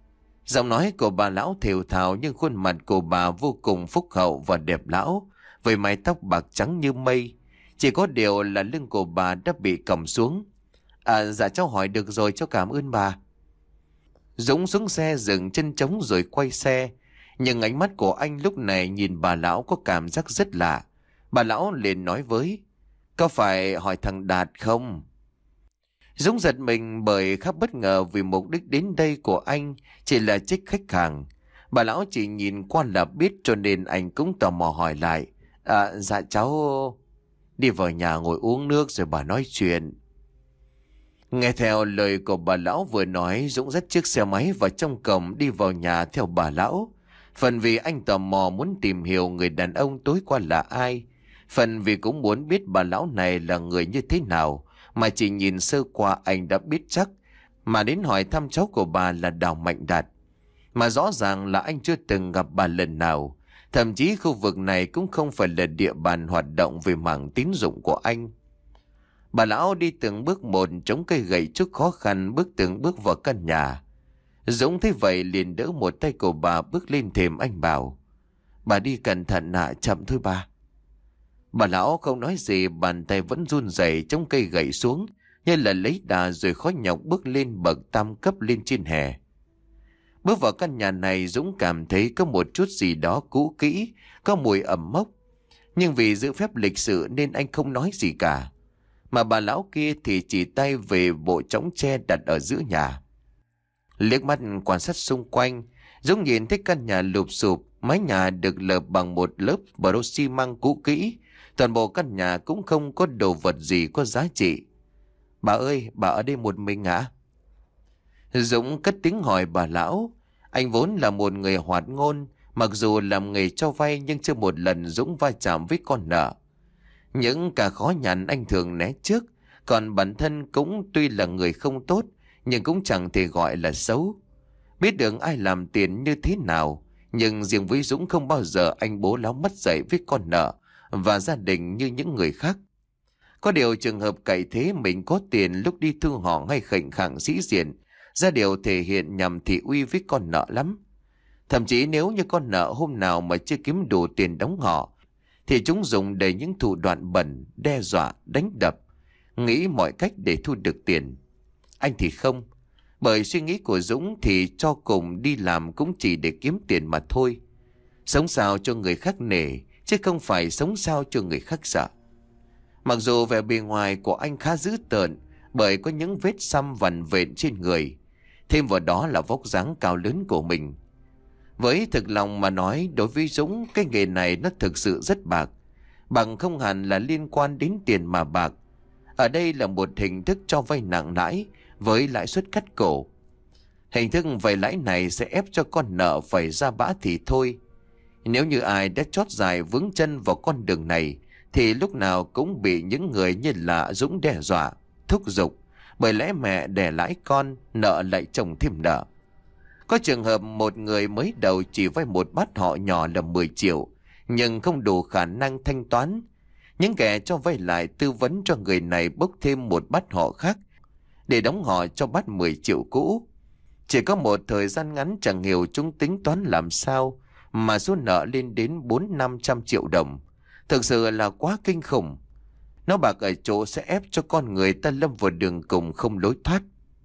Giọng nói của bà lão thều thào nhưng khuôn mặt của bà vô cùng phúc hậu và đẹp lão, với mái tóc bạc trắng như mây. Chỉ có điều là lưng của bà đã bị còng xuống. À dạ cháu hỏi được rồi, cháu cảm ơn bà. Dũng xuống xe dừng chân trống rồi quay xe. Nhưng ánh mắt của anh lúc này nhìn bà lão có cảm giác rất lạ. Bà lão liền nói với: có phải hỏi thằng Đạt không? Dũng giật mình bởi khá bất ngờ vì mục đích đến đây của anh chỉ là trích khách hàng. Bà lão chỉ nhìn qua là biết cho nên anh cũng tò mò hỏi lại. À dạ cháu đi vào nhà ngồi uống nước rồi bà nói chuyện. Nghe theo lời của bà lão vừa nói, Dũng dắt chiếc xe máy vào trong cổng đi vào nhà theo bà lão. Phần vì anh tò mò muốn tìm hiểu người đàn ông tối qua là ai. Phần vì cũng muốn biết bà lão này là người như thế nào. Mà chỉ nhìn sơ qua anh đã biết chắc. Mà đến hỏi thăm cháu của bà là Đào Mạnh Đạt. Mà rõ ràng là anh chưa từng gặp bà lần nào. Thậm chí khu vực này cũng không phải là địa bàn hoạt động về mảng tín dụng của anh. Bà lão đi từng bước một, chống cây gậy trước khó khăn bước từng bước vào căn nhà. Dũng thấy vậy liền đỡ một tay của bà bước lên thềm. Anh bảo: bà đi cẩn thận ạ, chậm thôi bà. Bà lão không nói gì, bàn tay vẫn run rẩy chống cây gậy xuống như là lấy đà, rồi khó nhọc bước lên bậc tam cấp lên trên hè. Bước vào căn nhà này, Dũng cảm thấy có một chút gì đó cũ kỹ, có mùi ẩm mốc. Nhưng vì giữ phép lịch sự nên anh không nói gì cả. Mà bà lão kia thì chỉ tay về bộ chõng tre đặt ở giữa nhà. Liếc mắt quan sát xung quanh, Dũng nhìn thấy căn nhà lụp xụp, mái nhà được lợp bằng một lớp bờ xi măng cũ kỹ. Toàn bộ căn nhà cũng không có đồ vật gì có giá trị. Bà ơi, bà ở đây một mình hả? Dũng cất tiếng hỏi bà lão. Anh vốn là một người hoạt ngôn, mặc dù làm nghề cho vay nhưng chưa một lần Dũng va chạm với con nợ. Những cả khó nhằn anh thường né trước, còn bản thân cũng tuy là người không tốt, nhưng cũng chẳng thể gọi là xấu. Biết được ai làm tiền như thế nào, nhưng riêng với Dũng không bao giờ anh bố láo mất dạy với con nợ và gia đình như những người khác. Có điều trường hợp cậy thế mình có tiền lúc đi thu họ hay khệnh khạng sĩ diện, ra điều thể hiện nhằm thị uy với con nợ lắm. Thậm chí nếu như con nợ hôm nào mà chưa kiếm đủ tiền đóng họ, thì chúng dùng đầy những thủ đoạn bẩn, đe dọa, đánh đập, nghĩ mọi cách để thu được tiền. Anh thì không, bởi suy nghĩ của Dũng thì cho cùng đi làm cũng chỉ để kiếm tiền mà thôi. Sống sao cho người khác nể, chứ không phải sống sao cho người khác sợ. Mặc dù vẻ bề ngoài của anh khá dữ tợn, bởi có những vết xăm vằn vện trên người, thêm vào đó là vóc dáng cao lớn của mình. Với thực lòng mà nói, đối với Dũng, cái nghề này nó thực sự rất bạc. Bằng không hẳn là liên quan đến tiền mà bạc. Ở đây là một hình thức cho vay nặng lãi với lãi suất cắt cổ. Hình thức vay lãi này sẽ ép cho con nợ phải ra bã thì thôi. Nếu như ai đã chót dài vướng chân vào con đường này, thì lúc nào cũng bị những người như là Dũng đe dọa, thúc giục. Bởi lẽ mẹ đẻ lãi con, nợ lại chồng thêm nợ. Có trường hợp một người mới đầu chỉ vay một bát họ nhỏ là mười triệu, nhưng không đủ khả năng thanh toán. Những kẻ cho vay lại tư vấn cho người này bốc thêm một bát họ khác để đóng họ cho bát mười triệu cũ. Chỉ có một thời gian ngắn chẳng hiểu chúng tính toán làm sao mà số nợ lên đến bốn năm trăm triệu đồng. Thực sự là quá kinh khủng. Nó bạc ở chỗ sẽ ép cho con người ta lâm vào đường cùng không lối thoát.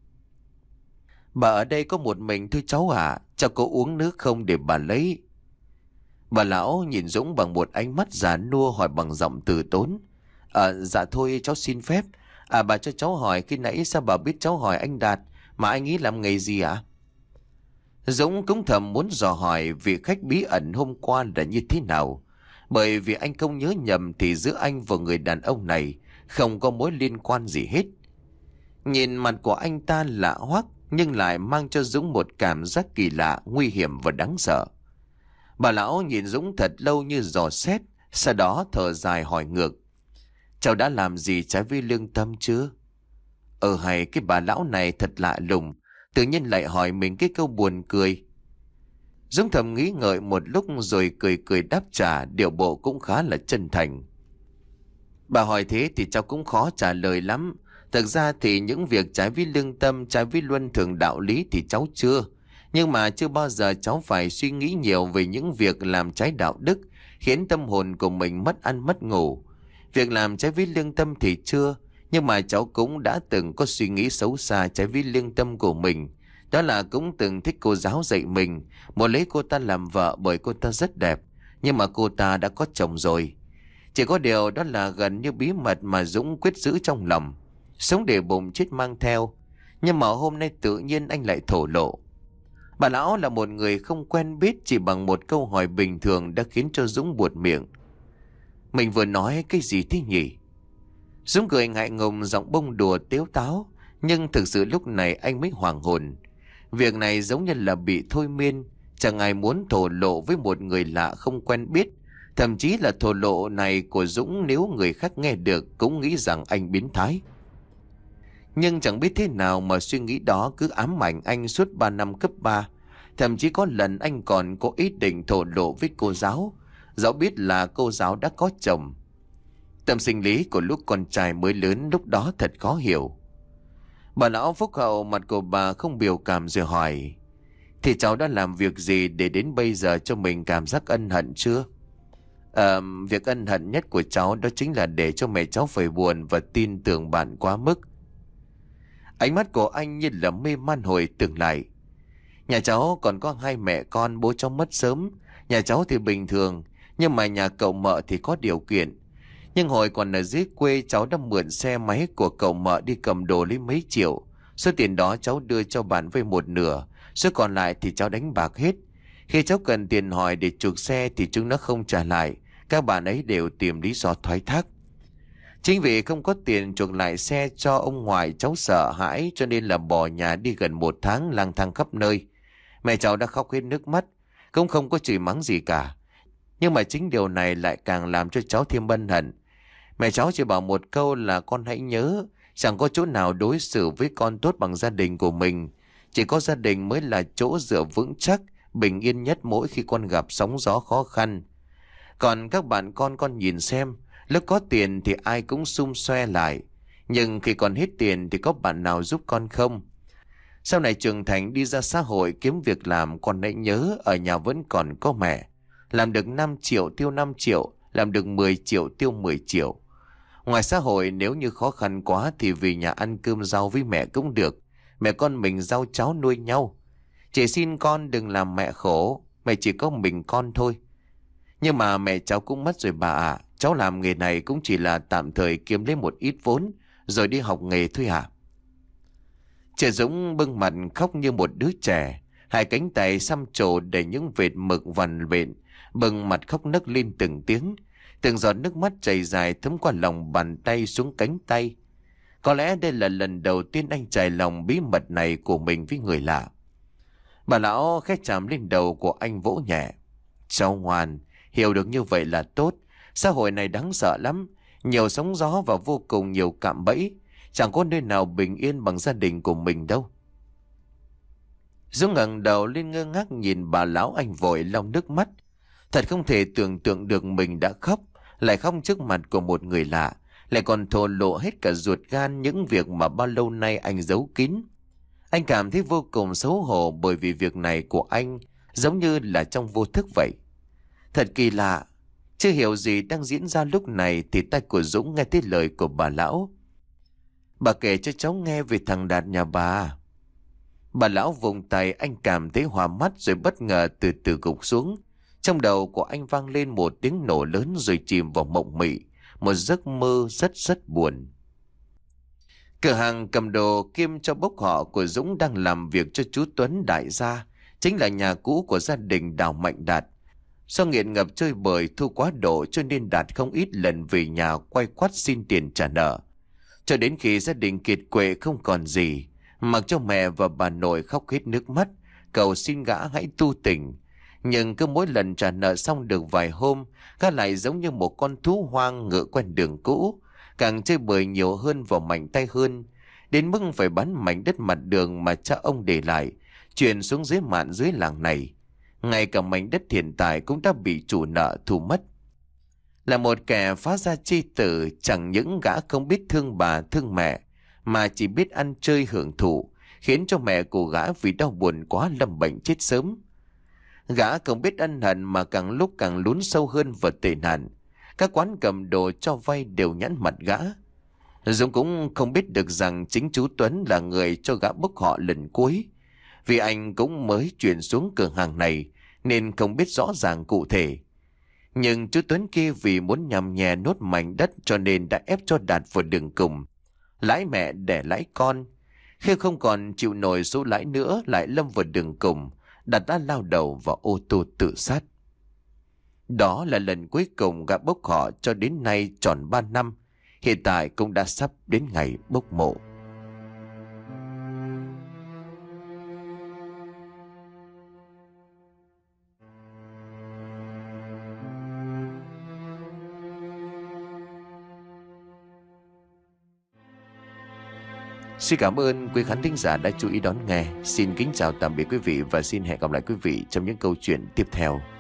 Bà ở đây có một mình thôi cháu à, cháu có uống nước không để bà lấy? Bà lão nhìn Dũng bằng một ánh mắt già nua hỏi bằng giọng từ tốn. À, dạ thôi cháu xin phép. À bà cho cháu hỏi khi nãy sao bà biết cháu hỏi anh Đạt, mà anh ấy làm nghề gì ạ? Dũng cũng thầm muốn dò hỏi vị khách bí ẩn hôm qua là như thế nào. Bởi vì anh không nhớ nhầm thì giữa anh và người đàn ông này không có mối liên quan gì hết. Nhìn mặt của anh ta lạ hoắc, nhưng lại mang cho Dũng một cảm giác kỳ lạ, nguy hiểm và đáng sợ. Bà lão nhìn Dũng thật lâu như dò xét, sau đó thở dài hỏi ngược. Cháu đã làm gì trái với lương tâm chưa? Ờ hay cái bà lão này thật lạ lùng, tự nhiên lại hỏi mình cái câu buồn cười. Dũng thầm nghĩ ngợi một lúc rồi cười cười đáp trả, điệu bộ cũng khá là chân thành. Bà hỏi thế thì cháu cũng khó trả lời lắm. Thực ra thì những việc trái với lương tâm, trái với luân thường đạo lý thì cháu chưa. Nhưng mà chưa bao giờ cháu phải suy nghĩ nhiều về những việc làm trái đạo đức, khiến tâm hồn của mình mất ăn mất ngủ. Việc làm trái với lương tâm thì chưa, nhưng mà cháu cũng đã từng có suy nghĩ xấu xa trái với lương tâm của mình. Đó là cũng từng thích cô giáo dạy mình, muốn lấy cô ta làm vợ bởi cô ta rất đẹp, nhưng mà cô ta đã có chồng rồi. Chỉ có điều đó là gần như bí mật mà Dũng quyết giữ trong lòng, sống để bụng chết mang theo. Nhưng mà hôm nay tự nhiên anh lại thổ lộ. Bà lão là một người không quen biết, chỉ bằng một câu hỏi bình thường đã khiến cho Dũng buột miệng. Mình vừa nói cái gì thế nhỉ? Dũng cười ngại ngùng, giọng bông đùa tếu táo, nhưng thực sự lúc này anh mới hoảng hồn. Việc này giống như là bị thôi miên, chẳng ai muốn thổ lộ với một người lạ không quen biết. Thậm chí là thổ lộ này của Dũng nếu người khác nghe được cũng nghĩ rằng anh biến thái. Nhưng chẳng biết thế nào mà suy nghĩ đó cứ ám ảnh anh suốt ba năm cấp ba. Thậm chí có lần anh còn có ý định thổ lộ với cô giáo, dẫu biết là cô giáo đã có chồng. Tâm sinh lý của lúc con trai mới lớn lúc đó thật khó hiểu. Bà lão phúc hậu mặt của bà không biểu cảm rồi hỏi: Thì cháu đã làm việc gì để đến bây giờ cho mình cảm giác ân hận chưa? À, việc ân hận nhất của cháu đó chính là để cho mẹ cháu phải buồn và tin tưởng bạn quá mức. Ánh mắt của anh như là mê man hồi tưởng lại. Nhà cháu còn có hai mẹ con, bố cháu mất sớm. Nhà cháu thì bình thường, nhưng mà nhà cậu mợ thì có điều kiện. Nhưng hồi còn ở dưới quê, cháu đã mượn xe máy của cậu mợ đi cầm đồ lấy mấy triệu. Số tiền đó cháu đưa cho bạn với một nửa, số còn lại thì cháu đánh bạc hết. Khi cháu cần tiền hỏi để chuộc xe thì chúng nó không trả lại. Các bạn ấy đều tìm lý do thoái thác. Chính vì không có tiền chuộc lại xe cho ông ngoại, cháu sợ hãi cho nên là bỏ nhà đi gần một tháng lang thang khắp nơi. Mẹ cháu đã khóc hết nước mắt, cũng không có chửi mắng gì cả. Nhưng mà chính điều này lại càng làm cho cháu thêm ân hận. Mẹ cháu chỉ bảo một câu là con hãy nhớ, chẳng có chỗ nào đối xử với con tốt bằng gia đình của mình. Chỉ có gia đình mới là chỗ dựa vững chắc, bình yên nhất mỗi khi con gặp sóng gió khó khăn. Còn các bạn con con nhìn xem, lúc có tiền thì ai cũng sum xoe lại, nhưng khi còn hết tiền thì có bạn nào giúp con không? Sau này trưởng thành đi ra xã hội kiếm việc làm, con hãy nhớ ở nhà vẫn còn có mẹ. Làm được năm triệu tiêu năm triệu, làm được mười triệu tiêu mười triệu. Ngoài xã hội nếu như khó khăn quá thì vì nhà ăn cơm rau với mẹ cũng được. Mẹ con mình rau cháo nuôi nhau. Chỉ xin con đừng làm mẹ khổ, mẹ chỉ có mình con thôi. Nhưng mà mẹ cháu cũng mất rồi bà ạ. Cháu làm nghề này cũng chỉ là tạm thời kiếm lấy một ít vốn rồi đi học nghề thôi hả? Trẻ Dũng bưng mặt khóc như một đứa trẻ. Hai cánh tay xăm trổ đầy những vệt mực vằn vện, bưng mặt khóc nấc lên từng tiếng. Từng giọt nước mắt chảy dài thấm qua lòng bàn tay xuống cánh tay. Có lẽ đây là lần đầu tiên anh trải lòng bí mật này của mình với người lạ. Bà lão khẽ chạm lên đầu của anh vỗ nhẹ. Cháu ngoan, hiểu được như vậy là tốt. Xã hội này đáng sợ lắm, nhiều sóng gió và vô cùng nhiều cạm bẫy. Chẳng có nơi nào bình yên bằng gia đình của mình đâu. Dũng ngẩng đầu lên ngơ ngác nhìn bà lão, anh vội lau nước mắt. Thật không thể tưởng tượng được mình đã khóc, lại khóc trước mặt của một người lạ, lại còn thổ lộ hết cả ruột gan những việc mà bao lâu nay anh giấu kín. Anh cảm thấy vô cùng xấu hổ bởi vì việc này của anh giống như là trong vô thức vậy. Thật kỳ lạ, chưa hiểu gì đang diễn ra lúc này thì tay của Dũng nghe thấy lời của bà lão. Bà kể cho cháu nghe về thằng Đạt nhà bà. Bà lão vùng tay, anh cảm thấy hoa mắt rồi bất ngờ từ từ gục xuống. Trong đầu của anh vang lên một tiếng nổ lớn rồi chìm vào mộng mị, một giấc mơ rất rất buồn. Cửa hàng cầm đồ kiêm cho bốc họ của Dũng đang làm việc cho chú Tuấn đại gia, chính là nhà cũ của gia đình Đào Mạnh Đạt. Do nghiện ngập chơi bời thua quá độ cho nên Đạt không ít lần về nhà quay quắt xin tiền trả nợ. Cho đến khi gia đình kiệt quệ không còn gì, mặc cho mẹ và bà nội khóc hết nước mắt, cầu xin gã hãy tu tình. Nhưng cứ mỗi lần trả nợ xong được vài hôm, gã lại giống như một con thú hoang ngựa quen đường cũ, càng chơi bời nhiều hơn và mạnh tay hơn, đến mức phải bán mảnh đất mặt đường mà cha ông để lại, chuyển xuống dưới mạn dưới làng này. Ngay cả mảnh đất hiện tại cũng đã bị chủ nợ thu mất. Là một kẻ phá gia chi tử, chẳng những gã không biết thương bà thương mẹ, mà chỉ biết ăn chơi hưởng thụ, khiến cho mẹ của gã vì đau buồn quá lâm bệnh chết sớm. Gã không biết ân hận mà càng lúc càng lún sâu hơn vào tệ nạn. Các quán cầm đồ cho vay đều nhẵn mặt gã. Dũng cũng không biết được rằng chính chú Tuấn là người cho gã bốc họ lần cuối. Vì anh cũng mới chuyển xuống cửa hàng này nên không biết rõ ràng cụ thể. Nhưng chú Tuấn kia vì muốn nhằm nhẹ nốt mảnh đất cho nên đã ép cho Đạt vào đường cùng. Lãi mẹ để lãi con. Khi không còn chịu nổi số lãi nữa lại lâm vào đường cùng, Đạt đã lao đầu vào ô tô tự sát. Đó là lần cuối cùng gã bốc họ cho đến nay tròn ba năm. Hiện tại cũng đã sắp đến ngày bốc mộ. Xin cảm ơn quý khán thính giả đã chú ý đón nghe. Xin kính chào tạm biệt quý vị và xin hẹn gặp lại quý vị trong những câu chuyện tiếp theo.